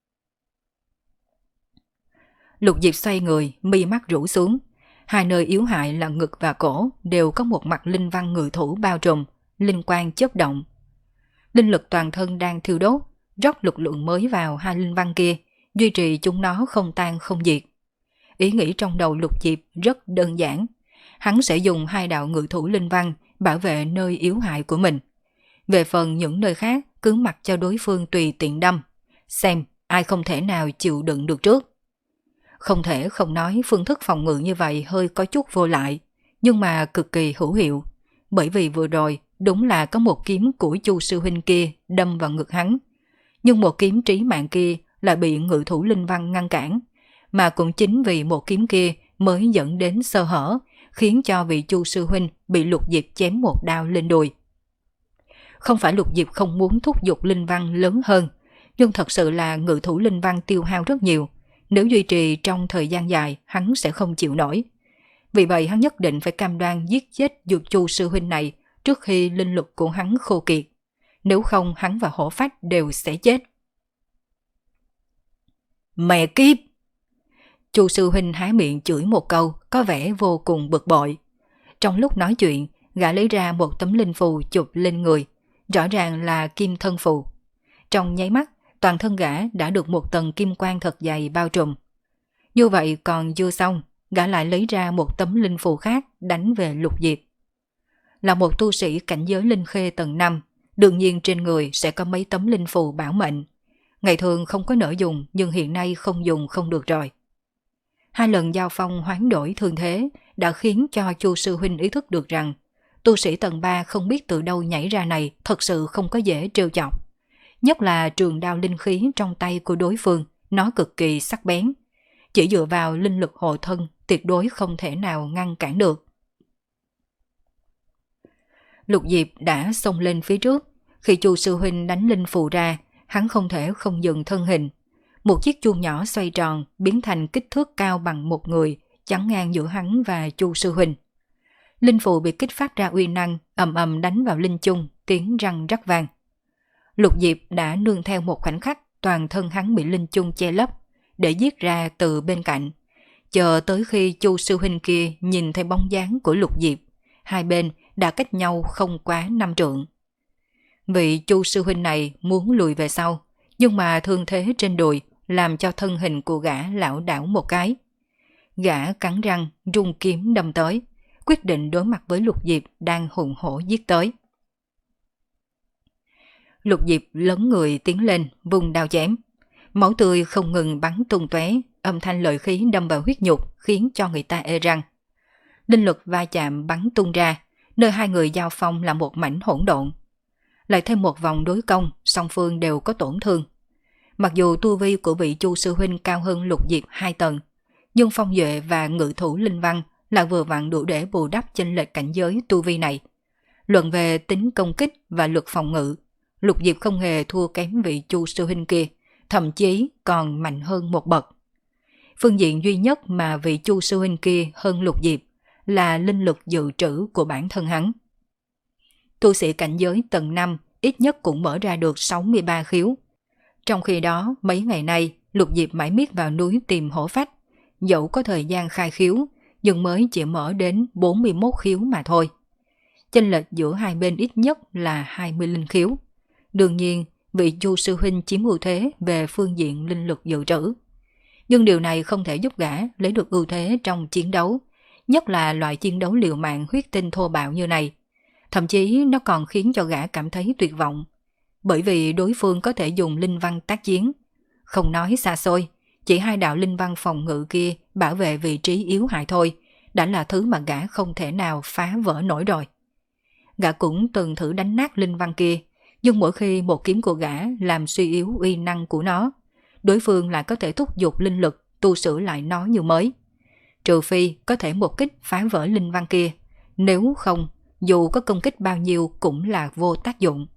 Lục Diệp xoay người, mi mắt rũ xuống. Hai nơi yếu hại là ngực và cổ đều có một mặt linh văn ngự thủ bao trùm, linh quang chớp động. Linh lực toàn thân đang thiêu đốt, rót lực lượng mới vào hai linh văn kia, duy trì chúng nó không tan không diệt. Ý nghĩ trong đầu Lục Diệp rất đơn giản. Hắn sẽ dùng hai đạo ngự thủ linh văn bảo vệ nơi yếu hại của mình. Về phần những nơi khác, cứ mặc cho đối phương tùy tiện đâm, xem ai không thể nào chịu đựng được trước. Không thể không nói phương thức phòng ngự như vậy hơi có chút vô lại, nhưng mà cực kỳ hữu hiệu, bởi vì vừa rồi đúng là có một kiếm của Chu sư huynh kia đâm vào ngực hắn, nhưng một kiếm trí mạng kia lại bị ngự thủ linh văn ngăn cản, mà cũng chính vì một kiếm kia mới dẫn đến sơ hở, khiến cho vị Chu sư huynh bị Lục Diệp chém một đao lên đùi. Không phải Lục Diệp không muốn thúc giục linh văn lớn hơn, nhưng thật sự là ngự thủ linh văn tiêu hao rất nhiều, nếu duy trì trong thời gian dài hắn sẽ không chịu nổi. Vì vậy hắn nhất định phải cam đoan giết chết Dược Chu sư huynh này trước khi linh lực của hắn khô kiệt. Nếu không hắn và Hổ Phách đều sẽ chết. Mẹ kiếp! Chu sư huynh há miệng chửi một câu, có vẻ vô cùng bực bội. Trong lúc nói chuyện, gã lấy ra một tấm linh phù chụp lên người, rõ ràng là kim thân phù. Trong nháy mắt, toàn thân gã đã được một tầng kim quang thật dày bao trùm. Như vậy còn chưa xong, gã lại lấy ra một tấm linh phù khác đánh về Lục Diệp. Là một tu sĩ cảnh giới linh khê tầng năm, đương nhiên trên người sẽ có mấy tấm linh phù bảo mệnh. Ngày thường không có nỡ dùng, nhưng hiện nay không dùng không được rồi. Hai lần giao phong hoán đổi thương thế đã khiến cho Chu sư huynh ý thức được rằng tu sĩ tầng ba không biết từ đâu nhảy ra này thật sự không có dễ trêu chọc. Nhất là trường đao linh khí trong tay của đối phương, nó cực kỳ sắc bén. Chỉ dựa vào linh lực hộ thân tuyệt đối không thể nào ngăn cản được. Lục Diệp đã xông lên phía trước. Khi Chu sư huynh đánh linh phù ra, hắn không thể không dừng thân hình. Một chiếc chuông nhỏ xoay tròn biến thành kích thước cao bằng một người, chắn ngang giữa hắn và Chu sư huynh. Linh phù bị kích phát ra uy năng, ầm ầm đánh vào linh chung, tiếng răng rắc vang. Lục Diệp đã nương theo một khoảnh khắc, toàn thân hắn bị linh chung che lấp, để giết ra từ bên cạnh. Chờ tới khi Chu sư huynh kia nhìn thấy bóng dáng của Lục Diệp, hai bên đã cách nhau không quá năm trượng. Vị Chu sư huynh này muốn lùi về sau, nhưng mà thương thế trên đùi làm cho thân hình của gã lảo đảo một cái. Gã cắn răng, rung kiếm đâm tới, quyết định đối mặt với Lục Diệp đang hùng hổ giết tới. Lục Diệp lấn người tiến lên, vùng đao chém. Máu tươi không ngừng bắn tung tóe, âm thanh lợi khí đâm vào huyết nhục khiến cho người ta ê răng. Linh lực va chạm bắn tung ra, nơi hai người giao phong là một mảnh hỗn độn. Lại thêm một vòng đối công, song phương đều có tổn thương. Mặc dù tu vi của vị Chu sư huynh cao hơn Lục Diệp hai tầng, nhưng phong duệ và ngự thủ linh văn là vừa vặn đủ để bù đắp chênh lệch cảnh giới tu vi này. Luận về tính công kích và lực phòng ngự, Lục Diệp không hề thua kém vị Chu sư huynh kia, thậm chí còn mạnh hơn một bậc. Phương diện duy nhất mà vị Chu sư huynh kia hơn Lục Diệp là linh lực dự trữ của bản thân hắn. Tu sĩ cảnh giới tầng năm ít nhất cũng mở ra được sáu mươi ba khiếu. Trong khi đó, mấy ngày nay, Lục Diệp mãi miết vào núi tìm Hổ Phách, dẫu có thời gian khai khiếu, nhưng mới chỉ mở đến bốn mươi mốt khiếu mà thôi. Chênh lệch giữa hai bên ít nhất là hai mươi linh khiếu. Đương nhiên, vị Chu sư huynh chiếm ưu thế về phương diện linh lực dự trữ. Nhưng điều này không thể giúp gã lấy được ưu thế trong chiến đấu, nhất là loại chiến đấu liều mạng huyết tinh thô bạo như này. Thậm chí nó còn khiến cho gã cảm thấy tuyệt vọng, bởi vì đối phương có thể dùng linh văn tác chiến. Không nói xa xôi, chỉ hai đạo linh văn phòng ngự kia bảo vệ vị trí yếu hại thôi, đã là thứ mà gã không thể nào phá vỡ nổi rồi. Gã cũng từng thử đánh nát linh văn kia, nhưng mỗi khi một kiếm của gã làm suy yếu uy năng của nó, đối phương lại có thể thúc giục linh lực tu sửa lại nó như mới. Trừ phi có thể một kích phá vỡ linh văn kia, nếu không, dù có công kích bao nhiêu cũng là vô tác dụng.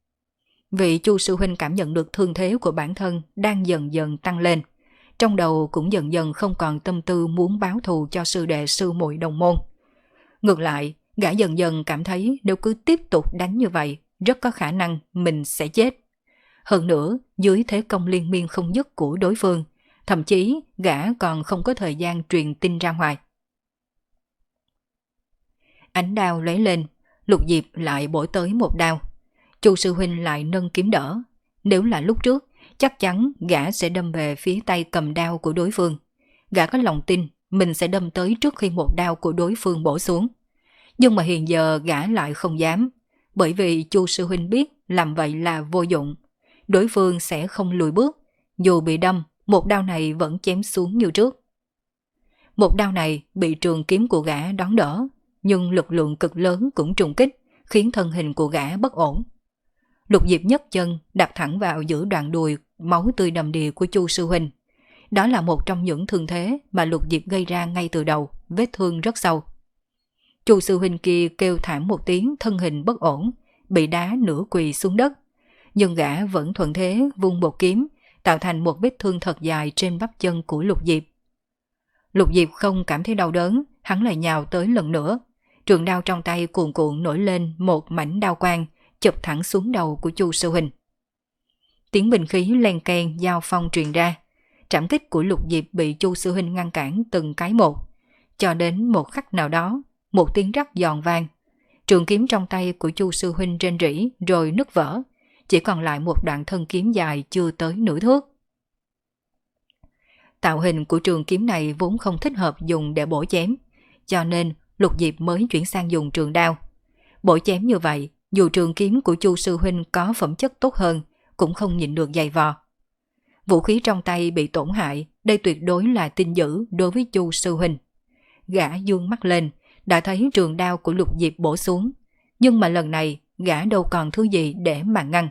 Vị Chu sư huynh cảm nhận được thương thế của bản thân đang dần dần tăng lên, trong đầu cũng dần dần không còn tâm tư muốn báo thù cho sư đệ sư muội đồng môn. Ngược lại, gã dần dần cảm thấy nếu cứ tiếp tục đánh như vậy, rất có khả năng mình sẽ chết. Hơn nữa, dưới thế công liên miên không dứt của đối phương, thậm chí gã còn không có thời gian truyền tin ra ngoài. Ánh đao lóe lên, Lục Diệp lại bổ tới một đao. Chu sư huynh lại nâng kiếm đỡ. Nếu là lúc trước, chắc chắn gã sẽ đâm về phía tay cầm đao của đối phương. Gã có lòng tin mình sẽ đâm tới trước khi một đao của đối phương bổ xuống. Nhưng mà hiện giờ gã lại không dám, bởi vì Chu sư huynh biết làm vậy là vô dụng. Đối phương sẽ không lùi bước, dù bị đâm, một đao này vẫn chém xuống như trước. Một đao này bị trường kiếm của gã đón đỡ, nhưng lực lượng cực lớn cũng trùng kích, khiến thân hình của gã bất ổn. Lục Diệp nhấc chân đạp thẳng vào giữa đoạn đùi máu tươi đầm đìa của Chu sư huynh. Đó là một trong những thương thế mà Lục Diệp gây ra ngay từ đầu, vết thương rất sâu. Chu sư huynh kia kêu thảm một tiếng, thân hình bất ổn, bị đá nửa quỳ xuống đất. Nhưng gã vẫn thuận thế vung một kiếm, tạo thành một vết thương thật dài trên bắp chân của Lục Diệp. Lục Diệp không cảm thấy đau đớn, hắn lại nhào tới lần nữa. Trường đao trong tay cuồn cuộn nổi lên một mảnh đao quang, chụp thẳng xuống đầu của Chu Sư Huynh. Tiếng bình khí len keng giao phong truyền ra. Trảm kích của Lục Diệp bị Chu Sư Huynh ngăn cản từng cái một. Cho đến một khắc nào đó, một tiếng rắc giòn vang. Trường kiếm trong tay của Chu Sư Huynh rên rỉ rồi nứt vỡ. Chỉ còn lại một đoạn thân kiếm dài chưa tới nửa thước. Tạo hình của trường kiếm này vốn không thích hợp dùng để bổ chém. Cho nên Lục Diệp mới chuyển sang dùng trường đao. Bổ chém như vậy, dù trường kiếm của Chu Sư Huynh có phẩm chất tốt hơn, cũng không nhịn được dày vò. Vũ khí trong tay bị tổn hại, đây tuyệt đối là tin dữ đối với Chu Sư Huynh. Gã dương mắt lên, đã thấy trường đao của Lục Diệp bổ xuống. Nhưng mà lần này, gã đâu còn thứ gì để mà ngăn.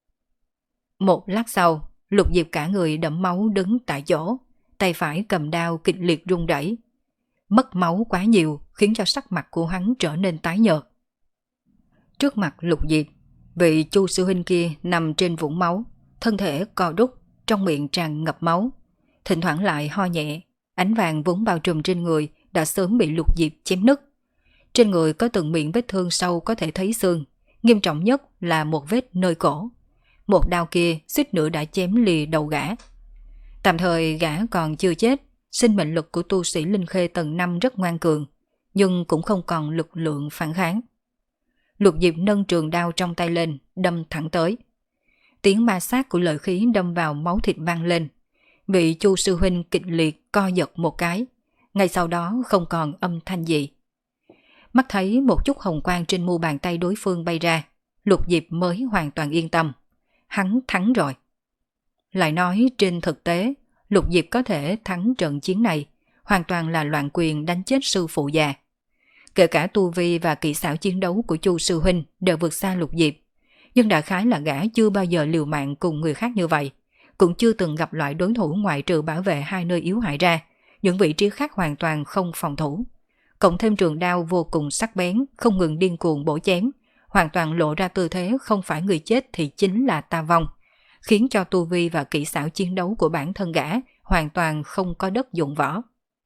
Một lát sau, Lục Diệp cả người đẫm máu đứng tại chỗ, tay phải cầm đao kịch liệt rung rẩy. Mất máu quá nhiều khiến cho sắc mặt của hắn trở nên tái nhợt. Trước mặt Lục Diệp, vị Chu Sư Huynh kia nằm trên vũng máu, thân thể co rút, trong miệng tràn ngập máu. Thỉnh thoảng lại ho nhẹ, ánh vàng vốn bao trùm trên người đã sớm bị Lục Diệp chém nứt. Trên người có từng miệng vết thương sâu có thể thấy xương, nghiêm trọng nhất là một vết nơi cổ. Một đao kia suýt nữa đã chém lìa đầu gã. Tạm thời gã còn chưa chết, sinh mệnh lực của tu sĩ Linh Khê tầng năm rất ngoan cường, nhưng cũng không còn lực lượng phản kháng. Lục Diệp nâng trường đao trong tay lên, đâm thẳng tới. Tiếng ma sát của lợi khí đâm vào máu thịt vang lên. Vị Chu Sư Huynh kịch liệt co giật một cái, ngay sau đó không còn âm thanh gì. Mắt thấy một chút hồng quang trên mu bàn tay đối phương bay ra, Lục Diệp mới hoàn toàn yên tâm. Hắn thắng rồi. Lại nói trên thực tế, Lục Diệp có thể thắng trận chiến này, hoàn toàn là loạn quyền đánh chết sư phụ già. Kể cả tu vi và kỹ xảo chiến đấu của Chu Sư Huynh đều vượt xa Lục Diệp. Nhưng đại khái là gã chưa bao giờ liều mạng cùng người khác như vậy, cũng chưa từng gặp loại đối thủ ngoại trừ bảo vệ hai nơi yếu hại ra, những vị trí khác hoàn toàn không phòng thủ. Cộng thêm trường đao vô cùng sắc bén, không ngừng điên cuồng bổ chém, hoàn toàn lộ ra tư thế không phải người chết thì chính là ta vong, khiến cho tu vi và kỹ xảo chiến đấu của bản thân gã hoàn toàn không có đất dụng võ.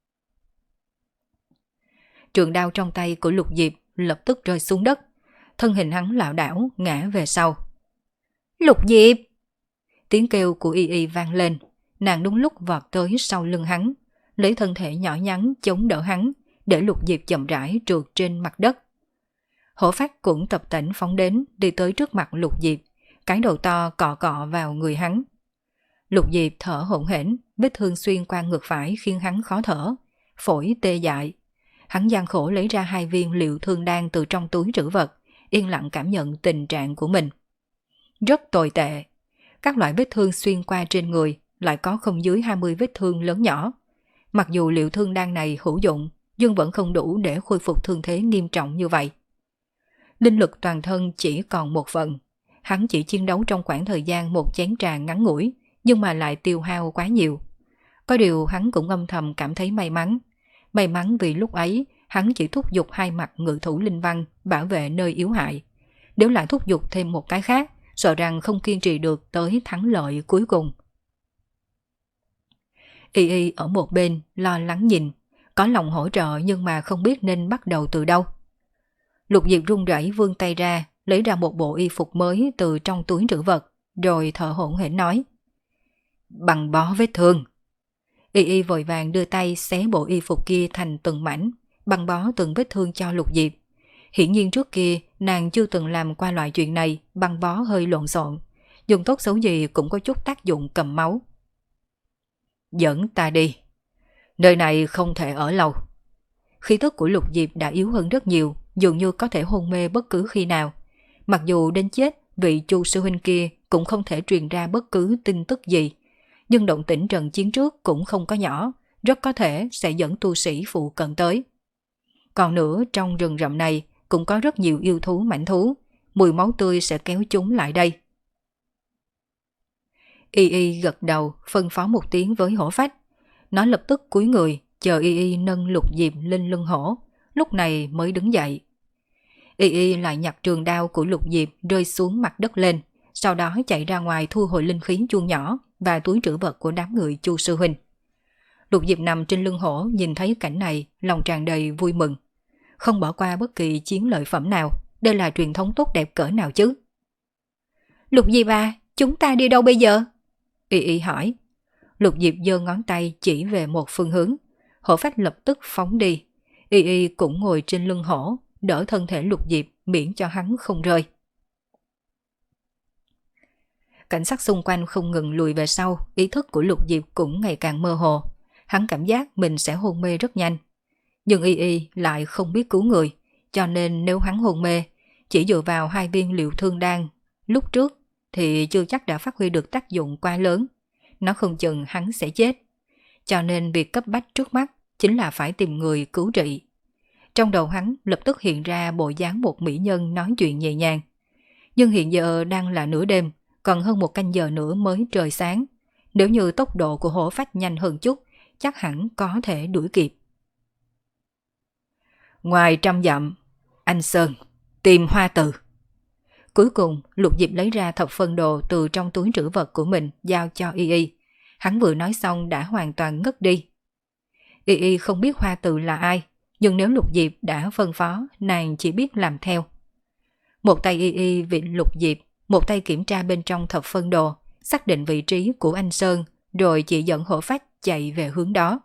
Trường đao trong tay của Lục Diệp lập tức rơi xuống đất, thân hình hắn lảo đảo ngã về sau. Lục Diệp! Tiếng kêu của Y Y vang lên, nàng đúng lúc vọt tới sau lưng hắn, lấy thân thể nhỏ nhắn chống đỡ hắn, để Lục Diệp chậm rãi trượt trên mặt đất. Hổ Phách cũng tập tễnh phóng đến, đi tới trước mặt Lục Diệp, cái đầu to cọ cọ vào người hắn. Lục Diệp thở hổn hển, vết thương xuyên qua ngực phải khiến hắn khó thở, phổi tê dại. Hắn gian khổ lấy ra hai viên liệu thương đan từ trong túi trữ vật, yên lặng cảm nhận tình trạng của mình. Rất tồi tệ. Các loại vết thương xuyên qua trên người lại có không dưới hai mươi vết thương lớn nhỏ. Mặc dù liệu thương đan này hữu dụng, nhưng vẫn không đủ để khôi phục thương thế nghiêm trọng như vậy. Linh lực toàn thân chỉ còn một phần. Hắn chỉ chiến đấu trong khoảng thời gian một chén trà ngắn ngủi, nhưng mà lại tiêu hao quá nhiều. Có điều hắn cũng âm thầm cảm thấy may mắn. May mắn vì lúc ấy, hắn chỉ thúc giục hai mặt ngự thủ linh văn bảo vệ nơi yếu hại. Nếu lại thúc giục thêm một cái khác, sợ rằng không kiên trì được tới thắng lợi cuối cùng. Y Y ở một bên lo lắng nhìn, có lòng hỗ trợ nhưng mà không biết nên bắt đầu từ đâu. Lục Diệp run rẩy vươn tay ra, lấy ra một bộ y phục mới từ trong túi trữ vật, rồi thở hổn hển nói: Băng bó vết thương. Y Y vội vàng đưa tay xé bộ y phục kia thành từng mảnh, băng bó từng vết thương cho Lục Diệp. Hiển nhiên trước kia nàng chưa từng làm qua loại chuyện này, băng bó hơi lộn xộn, dùng tốt xấu gì cũng có chút tác dụng cầm máu. Dẫn ta đi. Nơi này không thể ở lâu. Khí tức của Lục Diệp đã yếu hơn rất nhiều, dường như có thể hôn mê bất cứ khi nào. Mặc dù đến chết, vị Chu Sư Huynh kia cũng không thể truyền ra bất cứ tin tức gì. Nhưng động tĩnh trận chiến trước cũng không có nhỏ, rất có thể sẽ dẫn tu sĩ phụ cận tới. Còn nữa, trong rừng rậm này cũng có rất nhiều yêu thú mãnh thú, mùi máu tươi sẽ kéo chúng lại đây. Y Y gật đầu, phân phó một tiếng với Hổ Phách. Nó lập tức cúi người, chờ Y Y nâng Lục Diệp lên lưng hổ, lúc này mới đứng dậy. Y Y lại nhặt trường đao của Lục Diệp rơi xuống mặt đất lên, sau đó chạy ra ngoài thu hồi linh khí chuông nhỏ và túi trữ vật của đám người Chu Sư Huynh. Lục Diệp nằm trên lưng hổ nhìn thấy cảnh này, lòng tràn đầy vui mừng. Không bỏ qua bất kỳ chiến lợi phẩm nào, đây là truyền thống tốt đẹp cỡ nào chứ. Lục Diệp à, chúng ta đi đâu bây giờ? Y Y hỏi. Lục Diệp giơ ngón tay chỉ về một phương hướng. Hổ phách lập tức phóng đi. Y Y cũng ngồi trên lưng hổ, đỡ thân thể Lục Diệp miễn cho hắn không rơi. Cảnh sát xung quanh không ngừng lùi về sau, ý thức của Lục Diệp cũng ngày càng mơ hồ. Hắn cảm giác mình sẽ hôn mê rất nhanh. Nhưng Y Y lại không biết cứu người, cho nên nếu hắn hôn mê, chỉ dựa vào hai viên liệu thương đan lúc trước thì chưa chắc đã phát huy được tác dụng quá lớn. Nó không chừng hắn sẽ chết. Cho nên việc cấp bách trước mắt chính là phải tìm người cứu trị. Trong đầu hắn lập tức hiện ra bộ dáng một mỹ nhân nói chuyện nhẹ nhàng. Nhưng hiện giờ đang là nửa đêm, còn hơn một canh giờ nữa mới trời sáng. Nếu như tốc độ của hổ phách nhanh hơn chút, chắc hẳn có thể đuổi kịp. Ngoài trăm dặm, anh Sơn, tìm Hoa Từ. Cuối cùng, Lục Diệp lấy ra thập phân đồ từ trong túi trữ vật của mình giao cho Y Y. Hắn vừa nói xong đã hoàn toàn ngất đi. Y Y không biết Hoa Từ là ai, nhưng nếu Lục Diệp đã phân phó, nàng chỉ biết làm theo. Một tay Y Y vịn Lục Diệp, một tay kiểm tra bên trong thập phân đồ, xác định vị trí của anh Sơn, rồi chỉ dẫn hổ phách chạy về hướng đó.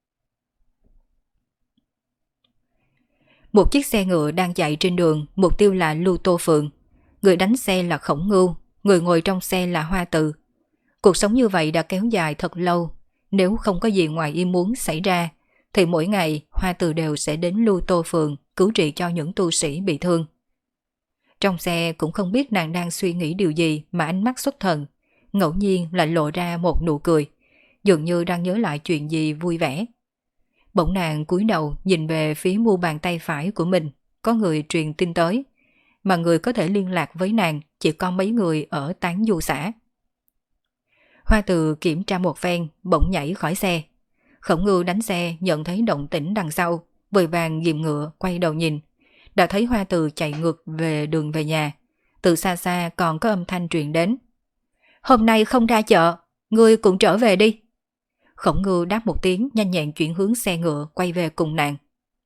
Một chiếc xe ngựa đang chạy trên đường, mục tiêu là Lưu Tô Phượng. Người đánh xe là Khổng Ngưu, người ngồi trong xe là Hoa Từ. Cuộc sống như vậy đã kéo dài thật lâu. Nếu không có gì ngoài ý muốn xảy ra, thì mỗi ngày Hoa Từ đều sẽ đến Lưu Tô Phường cứu trị cho những tu sĩ bị thương. Trong xe cũng không biết nàng đang suy nghĩ điều gì mà ánh mắt xuất thần, ngẫu nhiên lại lộ ra một nụ cười, dường như đang nhớ lại chuyện gì vui vẻ. Bỗng nàng cúi đầu nhìn về phía mu bàn tay phải của mình, có người truyền tin tới, mà người có thể liên lạc với nàng chỉ có mấy người ở Tán Du xã. Hoa Từ kiểm tra một phen, bỗng nhảy khỏi xe. Khổng Ngưu đánh xe nhận thấy động tĩnh đằng sau, vội vàng ghìm ngựa quay đầu nhìn, đã thấy Hoa Từ chạy ngược về đường về nhà. Từ xa xa còn có âm thanh truyền đến. Hôm nay không ra chợ, ngươi cũng trở về đi. Khổng Ngưu đáp một tiếng, nhanh nhẹn chuyển hướng xe ngựa quay về cùng nàng.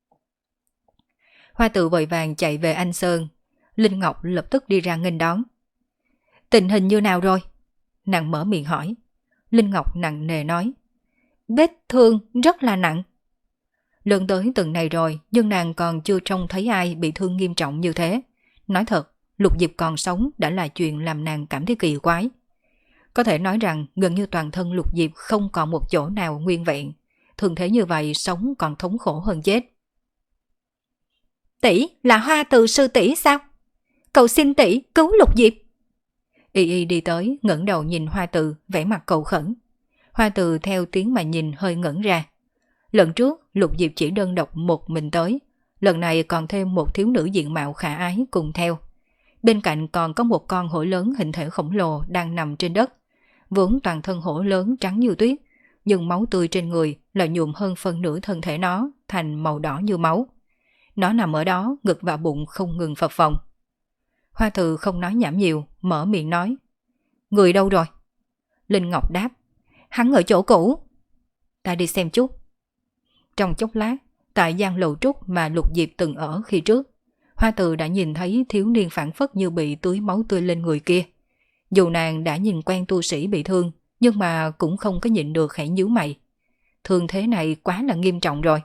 Hoa Từ vội vàng chạy về Anh Sơn. Linh Ngọc lập tức đi ra nghênh đón. Tình hình như nào rồi? Nàng mở miệng hỏi. Linh Ngọc nặng nề nói. Vết thương rất là nặng. Lần tới từng này rồi, nhưng nàng còn chưa trông thấy ai bị thương nghiêm trọng như thế. Nói thật, Lục Diệp còn sống đã là chuyện làm nàng cảm thấy kỳ quái. Có thể nói rằng gần như toàn thân Lục Diệp không còn một chỗ nào nguyên vẹn. Thường thế như vậy sống còn thống khổ hơn chết. Tỷ là Hoa Từ sư tỷ sao? Cầu xin tỷ cứu Lục Diệp. Y Y đi tới, ngẩng đầu nhìn Hoa Từ, vẻ mặt cầu khẩn. Hoa Từ theo tiếng mà nhìn hơi ngẩn ra. Lần trước Lục Diệp chỉ đơn độc một mình tới, lần này còn thêm một thiếu nữ diện mạo khả ái cùng theo. Bên cạnh còn có một con hổ lớn hình thể khổng lồ đang nằm trên đất. Vốn toàn thân hổ lớn trắng như tuyết, nhưng máu tươi trên người lại nhuộm hơn phân nửa thân thể nó thành màu đỏ như máu. Nó nằm ở đó, ngực và bụng không ngừng phập phồng. Hoa Từ không nói nhảm nhiều, mở miệng nói. Người đâu rồi? Linh Ngọc đáp. Hắn ở chỗ cũ. Ta đi xem chút. Trong chốc lát, tại gian lầu trúc mà Lục Diệp từng ở khi trước, Hoa Từ đã nhìn thấy thiếu niên phản phất như bị tưới máu tươi lên người kia. Dù nàng đã nhìn quen tu sĩ bị thương, nhưng mà cũng không có nhịn được khẽ nhíu mày. Thương thế này quá là nghiêm trọng rồi.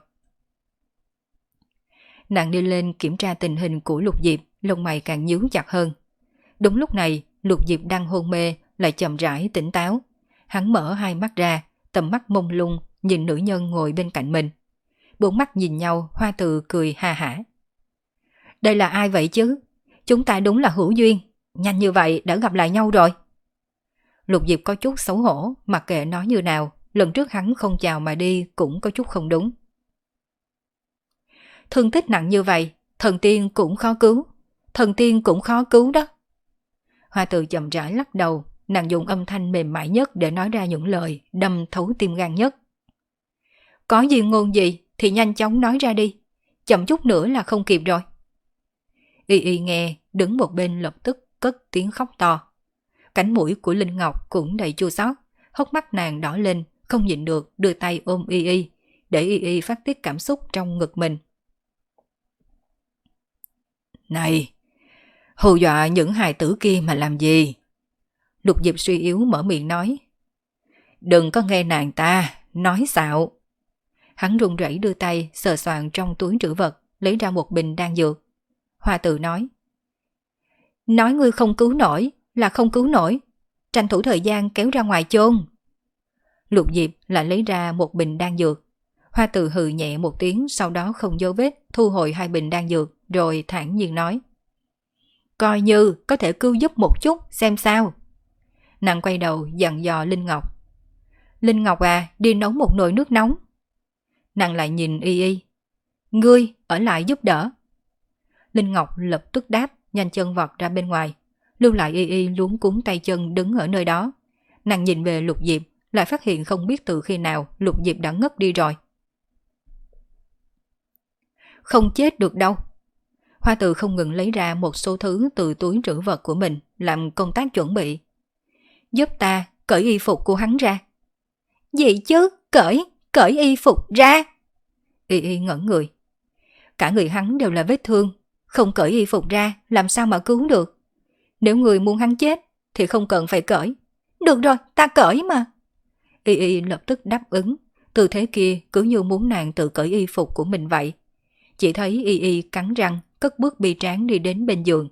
Nàng đi lên kiểm tra tình hình của Lục Diệp, lông mày càng nhíu chặt hơn. Đúng lúc này, Lục Diệp đang hôn mê, lại chậm rãi tỉnh táo. Hắn mở hai mắt ra, tầm mắt mông lung, nhìn nữ nhân ngồi bên cạnh mình. Bốn mắt nhìn nhau, Hoa Từ cười ha hả. Đây là ai vậy chứ? Chúng ta đúng là hữu duyên, nhanh như vậy đã gặp lại nhau rồi. Lục Diệp có chút xấu hổ, mặc kệ nói như nào, lần trước hắn không chào mà đi cũng có chút không đúng. Thương tích nặng như vậy, thần tiên cũng khó cứu, thần tiên cũng khó cứu đó. Hoa Từ chậm rãi lắc đầu, nàng dùng âm thanh mềm mại nhất để nói ra những lời đâm thấu tim gan nhất. Có gì ngôn gì thì nhanh chóng nói ra đi, chậm chút nữa là không kịp rồi. Y Y nghe, đứng một bên lập tức cất tiếng khóc to. Cánh mũi của Linh Ngọc cũng đầy chua xót, hốc mắt nàng đỏ lên, không nhịn được đưa tay ôm Y Y, để Y Y phát tiết cảm xúc trong ngực mình. Này, hù dọa những hài tử kia mà làm gì? Lục Diệp suy yếu mở miệng nói. Đừng có nghe nàng ta, nói xạo. Hắn run rẩy đưa tay sờ soạn trong túi trữ vật, lấy ra một bình đan dược. Hoa Từ nói. Nói ngươi không cứu nổi là không cứu nổi, tranh thủ thời gian kéo ra ngoài chôn. Lục Diệp lại lấy ra một bình đan dược. Hoa Từ hừ nhẹ một tiếng, sau đó không dấu vết thu hồi hai bình đan dược, rồi thản nhiên nói. Coi như có thể cứu giúp một chút xem sao. Nàng quay đầu dặn dò Linh Ngọc. Linh Ngọc à, đi nấu một nồi nước nóng. Nàng lại nhìn Y Y. Ngươi ở lại giúp đỡ. Linh Ngọc lập tức đáp, nhanh chân vọt ra bên ngoài. Lưu lại Y Y luống cuống tay chân đứng ở nơi đó. Nàng nhìn về Lục Diệp, lại phát hiện không biết từ khi nào Lục Diệp đã ngất đi rồi. Không chết được đâu. Hoa Từ không ngừng lấy ra một số thứ từ túi trữ vật của mình, làm công tác chuẩn bị. Giúp ta cởi y phục của hắn ra. Gì chứ? Cởi, cởi y phục ra. Y Y ngẩn người. Cả người hắn đều là vết thương, không cởi y phục ra làm sao mà cứu được. Nếu người muốn hắn chết thì không cần phải cởi. Được rồi, ta cởi mà. Y Y lập tức đáp ứng, tư thế kia cứ như muốn nàng tự cởi y phục của mình vậy. Chỉ thấy Y Y cắn răng, cất bước bi tráng đi đến bên giường.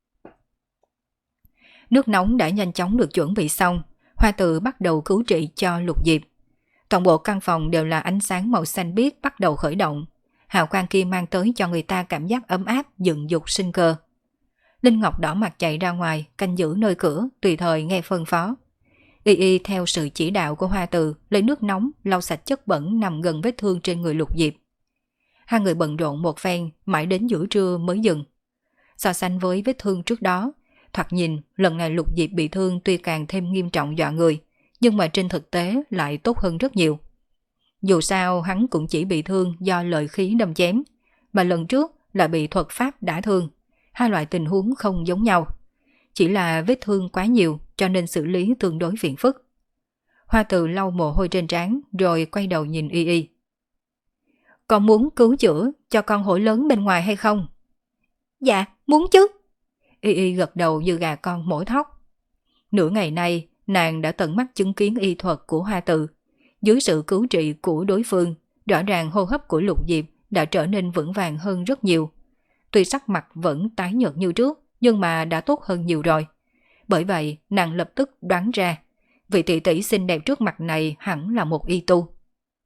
Nước nóng đã nhanh chóng được chuẩn bị xong, Hoa Từ bắt đầu cứu trị cho Lục Diệp. Toàn bộ căn phòng đều là ánh sáng màu xanh biếc bắt đầu khởi động. Hào quang kia mang tới cho người ta cảm giác ấm áp, dựng dục sinh cơ. Linh Ngọc đỏ mặt chạy ra ngoài, canh giữ nơi cửa, tùy thời nghe phân phó. Y Y theo sự chỉ đạo của Hoa Từ, lấy nước nóng lau sạch chất bẩn nằm gần vết thương trên người Lục Diệp. Hai người bận rộn một phen, mãi đến giữa trưa mới dừng. So sánh với vết thương trước đó, thoạt nhìn lần này Lục Diệp bị thương tuy càng thêm nghiêm trọng dọa người, nhưng mà trên thực tế lại tốt hơn rất nhiều. Dù sao hắn cũng chỉ bị thương do lợi khí đâm chém, mà lần trước là bị thuật pháp đả thương. Hai loại tình huống không giống nhau. Chỉ là vết thương quá nhiều cho nên xử lý tương đối phiền phức. Hoa Từ lau mồ hôi trên trán rồi quay đầu nhìn Y Y. Con muốn cứu chữa cho con hổ lớn bên ngoài hay không? Dạ, muốn chứ. Y Y gật đầu như gà con mổ thóc. Nửa ngày nay, nàng đã tận mắt chứng kiến y thuật của Hoa Từ. Dưới sự cứu trị của đối phương, rõ ràng hô hấp của Lục Diệp đã trở nên vững vàng hơn rất nhiều. Tuy sắc mặt vẫn tái nhợt như trước, nhưng mà đã tốt hơn nhiều rồi. Bởi vậy, nàng lập tức đoán ra, vị tỷ tỷ xinh đẹp trước mặt này hẳn là một y tu.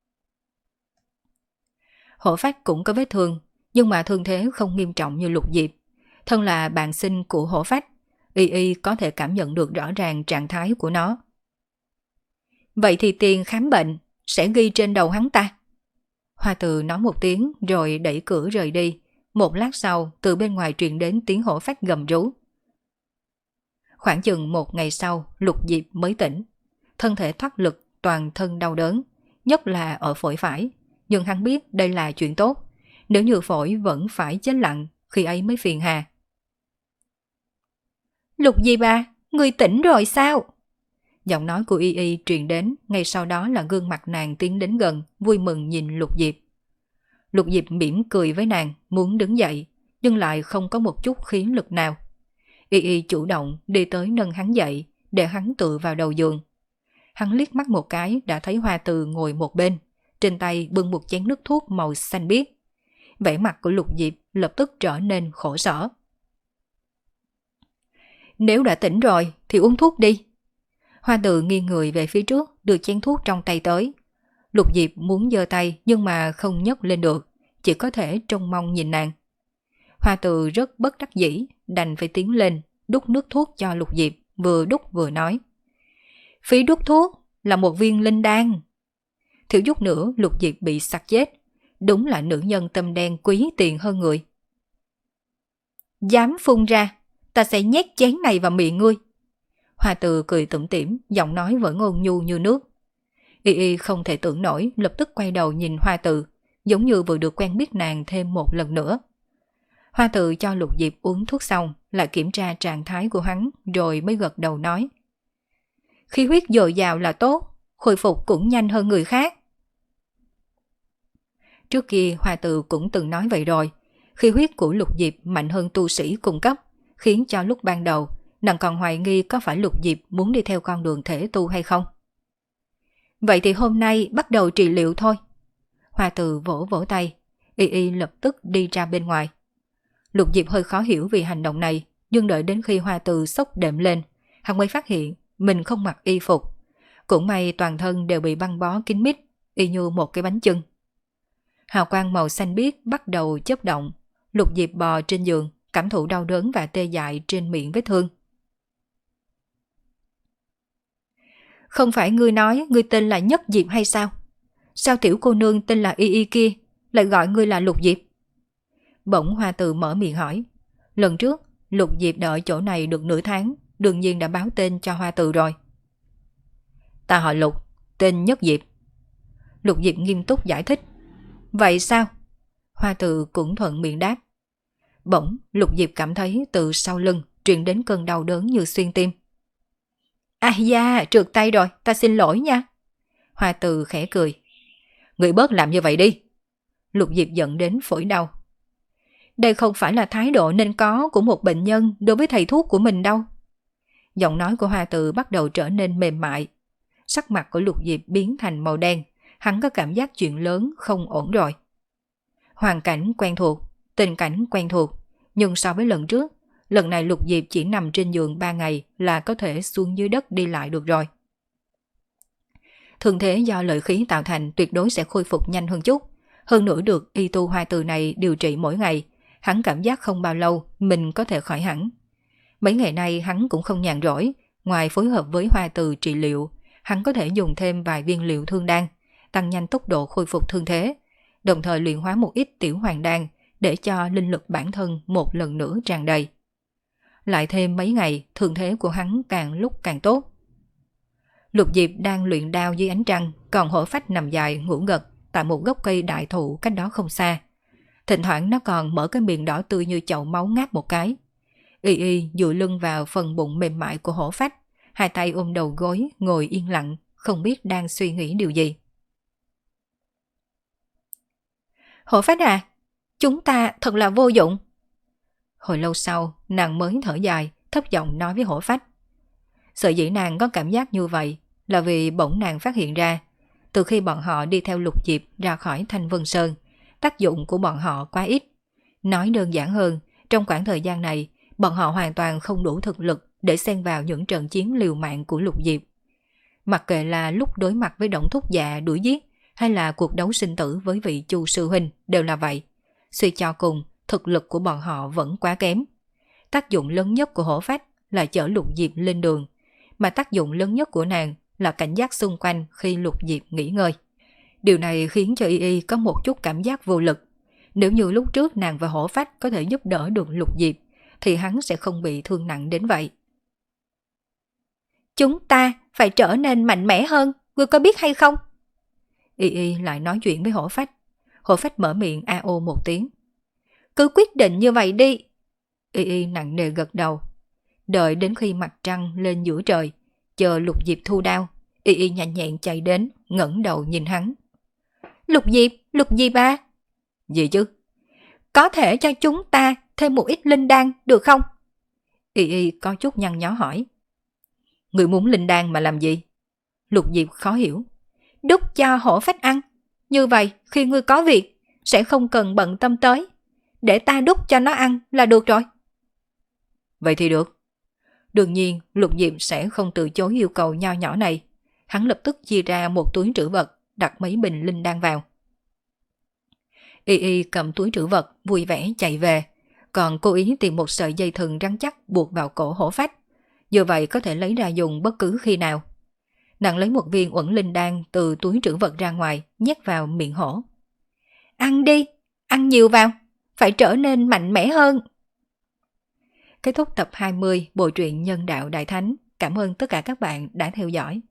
Hổ Phách cũng có vết thương, nhưng mà thương thế không nghiêm trọng như Lục Diệp. Thân là bạn sinh của Hổ Phách, Y Y có thể cảm nhận được rõ ràng trạng thái của nó. Vậy thì tiền khám bệnh sẽ ghi trên đầu hắn ta. Hoa Từ nói một tiếng rồi đẩy cửa rời đi. Một lát sau, từ bên ngoài truyền đến tiếng Hổ Phách gầm rú. Khoảng chừng một ngày sau, Lục Diệp mới tỉnh. Thân thể thoát lực, toàn thân đau đớn, nhất là ở phổi phải. Nhưng hắn biết đây là chuyện tốt. Nếu như phổi vẫn phải chết lặng, khi ấy mới phiền hà. Lục Diệp à, người tỉnh rồi sao? Giọng nói của Y Y truyền đến, ngay sau đó là gương mặt nàng tiến đến gần, vui mừng nhìn Lục Diệp. Lục Diệp mỉm cười với nàng, muốn đứng dậy, nhưng lại không có một chút khí lực nào. Y Y chủ động đi tới nâng hắn dậy, để hắn tựa vào đầu giường. Hắn liếc mắt một cái đã thấy Hoa Từ ngồi một bên, trên tay bưng một chén nước thuốc màu xanh biếc. Vẻ mặt của Lục Diệp lập tức trở nên khổ sở. Nếu đã tỉnh rồi thì uống thuốc đi. Hoa Từ nghiêng người về phía trước, đưa chén thuốc trong tay tới. Lục Diệp muốn giơ tay nhưng mà không nhấc lên được, chỉ có thể trông mong nhìn nàng. Hoa Từ rất bất đắc dĩ, đành phải tiến lên, đút nước thuốc cho Lục Diệp, vừa đút vừa nói. Phí đút thuốc là một viên linh đan. Thiếu chút nữa Lục Diệp bị sặc chết, đúng là nữ nhân tâm đen quý tiền hơn người. Dám phun ra, ta sẽ nhét chén này vào miệng ngươi. Hoa Từ cười tủm tỉm, giọng nói vẫn ôn nhu như nước. Y Y không thể tưởng nổi, lập tức quay đầu nhìn Hoa Từ, giống như vừa được quen biết nàng thêm một lần nữa. Hoa Từ cho Lục Diệp uống thuốc xong, lại kiểm tra trạng thái của hắn, rồi mới gật đầu nói. Khí huyết dồi dào là tốt, khôi phục cũng nhanh hơn người khác. Trước kia Hoa Từ cũng từng nói vậy rồi, khí huyết của Lục Diệp mạnh hơn tu sĩ cung cấp, khiến cho lúc ban đầu nàng còn hoài nghi có phải Lục Diệp muốn đi theo con đường thể tu hay không. Vậy thì hôm nay bắt đầu trị liệu thôi. Hoa Từ vỗ vỗ tay, y y lập tức đi ra bên ngoài. Lục Diệp hơi khó hiểu vì hành động này, nhưng đợi đến khi Hoa Từ xốc đệm lên, hắn mới phát hiện mình không mặc y phục. Cũng may toàn thân đều bị băng bó kín mít, y như một cái bánh chưng. Hào quang màu xanh biếc bắt đầu chớp động. Lục Diệp bò trên giường, cảm thụ đau đớn và tê dại trên miệng vết thương. Không phải ngươi nói ngươi tên là Nhất Diệp hay sao? Sao tiểu cô nương tên là Y Y kia lại gọi ngươi là Lục Diệp? Bỗng Hoa Từ mở miệng hỏi. Lần trước Lục Diệp đợi chỗ này được nửa tháng, đương nhiên đã báo tên cho Hoa Từ rồi. Ta họ Lục, tên Nhất Diệp. Lục Diệp nghiêm túc giải thích. Vậy sao? Hoa Từ cũng thuận miệng đáp. Bỗng Lục Diệp cảm thấy từ sau lưng truyền đến cơn đau đớn như xuyên tim. Ai da, trượt tay rồi, ta xin lỗi nha. Hoa Từ khẽ cười. Người bớt làm như vậy đi. Lục Diệp giận đến phổi đau. Đây không phải là thái độ nên có của một bệnh nhân đối với thầy thuốc của mình đâu. Giọng nói của Hoa Từ bắt đầu trở nên mềm mại. Sắc mặt của Lục Diệp biến thành màu đen. Hắn có cảm giác chuyện lớn không ổn rồi. Hoàn cảnh quen thuộc, tình cảnh quen thuộc. Nhưng so với lần trước, lần này Lục Diệp chỉ nằm trên giường ba ngày là có thể xuống dưới đất đi lại được rồi. Thương thế do lợi khí tạo thành tuyệt đối sẽ khôi phục nhanh hơn chút. Hơn nữa được y tu Hoa Từ này điều trị mỗi ngày, hắn cảm giác không bao lâu mình có thể khỏi hẳn. Mấy ngày nay hắn cũng không nhàn rỗi, ngoài phối hợp với Hoa Từ trị liệu, hắn có thể dùng thêm vài viên liệu thương đan, tăng nhanh tốc độ khôi phục thương thế, đồng thời luyện hóa một ít tiểu hoàng đan để cho linh lực bản thân một lần nữa tràn đầy. Lại thêm mấy ngày, thương thế của hắn càng lúc càng tốt. Lục Diệp đang luyện đao dưới ánh trăng, còn Hổ Phách nằm dài ngủ gật tại một gốc cây đại thụ cách đó không xa. Thỉnh thoảng nó còn mở cái miệng đỏ tươi như chậu máu ngáp một cái. Y Y dựa lưng vào phần bụng mềm mại của Hổ Phách, hai tay ôm đầu gối ngồi yên lặng, không biết đang suy nghĩ điều gì. Hổ Phách à, chúng ta thật là vô dụng. Hồi lâu sau, nàng mới thở dài, thấp giọng nói với Hổ Phách. Sở dĩ nàng có cảm giác như vậy là vì bỗng nàng phát hiện ra, từ khi bọn họ đi theo Lục Diệp ra khỏi Thanh Vân Sơn, tác dụng của bọn họ quá ít. Nói đơn giản hơn, trong khoảng thời gian này, bọn họ hoàn toàn không đủ thực lực để xen vào những trận chiến liều mạng của Lục Diệp. Mặc kệ là lúc đối mặt với Đổng Thúc Dạ đuổi giết, hay là cuộc đấu sinh tử với vị Chu sư huynh đều là vậy. Suy cho cùng, thực lực của bọn họ vẫn quá kém. Tác dụng lớn nhất của Hổ Phách là chở Lục Diệp lên đường, mà tác dụng lớn nhất của nàng là cảnh giác xung quanh khi Lục Diệp nghỉ ngơi. Điều này khiến cho Y Y có một chút cảm giác vô lực. Nếu như lúc trước nàng và Hổ Phách có thể giúp đỡ được Lục Diệp, thì hắn sẽ không bị thương nặng đến vậy. Chúng ta phải trở nên mạnh mẽ hơn, ngươi có biết hay không? Y Y lại nói chuyện với Hổ Phách. Hổ Phách mở miệng a ô một tiếng. Cứ quyết định như vậy đi. Y Y nặng nề gật đầu. Đợi đến khi mặt trăng lên giữa trời, chờ Lục Diệp thu đao, Y Y nhanh nhẹn chạy đến, ngẩng đầu nhìn hắn. Lục Diệp, Lục Diệp à? Gì chứ? Có thể cho chúng ta thêm một ít linh đan được không? Y Y có chút nhăn nhó hỏi. Người muốn linh đan mà làm gì? Lục Diệp khó hiểu. Đút cho Hổ Phách ăn. Như vậy khi ngươi có việc sẽ không cần bận tâm tới. Để ta đút cho nó ăn là được rồi. Vậy thì được. Đương nhiên Lục Diệp sẽ không từ chối yêu cầu nho nhỏ này. Hắn lập tức chia ra một túi trữ vật, đặt mấy bình linh đan vào. Y Y cầm túi trữ vật vui vẻ chạy về, còn cố ý tìm một sợi dây thừng rắn chắc buộc vào cổ Hổ Phách. Như vậy có thể lấy ra dùng bất cứ khi nào. Nàng lấy một viên uẩn linh đan từ túi trữ vật ra ngoài, nhét vào miệng hổ. Ăn đi, ăn nhiều vào, phải trở nên mạnh mẽ hơn. Kết thúc tập hai mươi bộ truyện Nhân Đạo Đại Thánh. Cảm ơn tất cả các bạn đã theo dõi.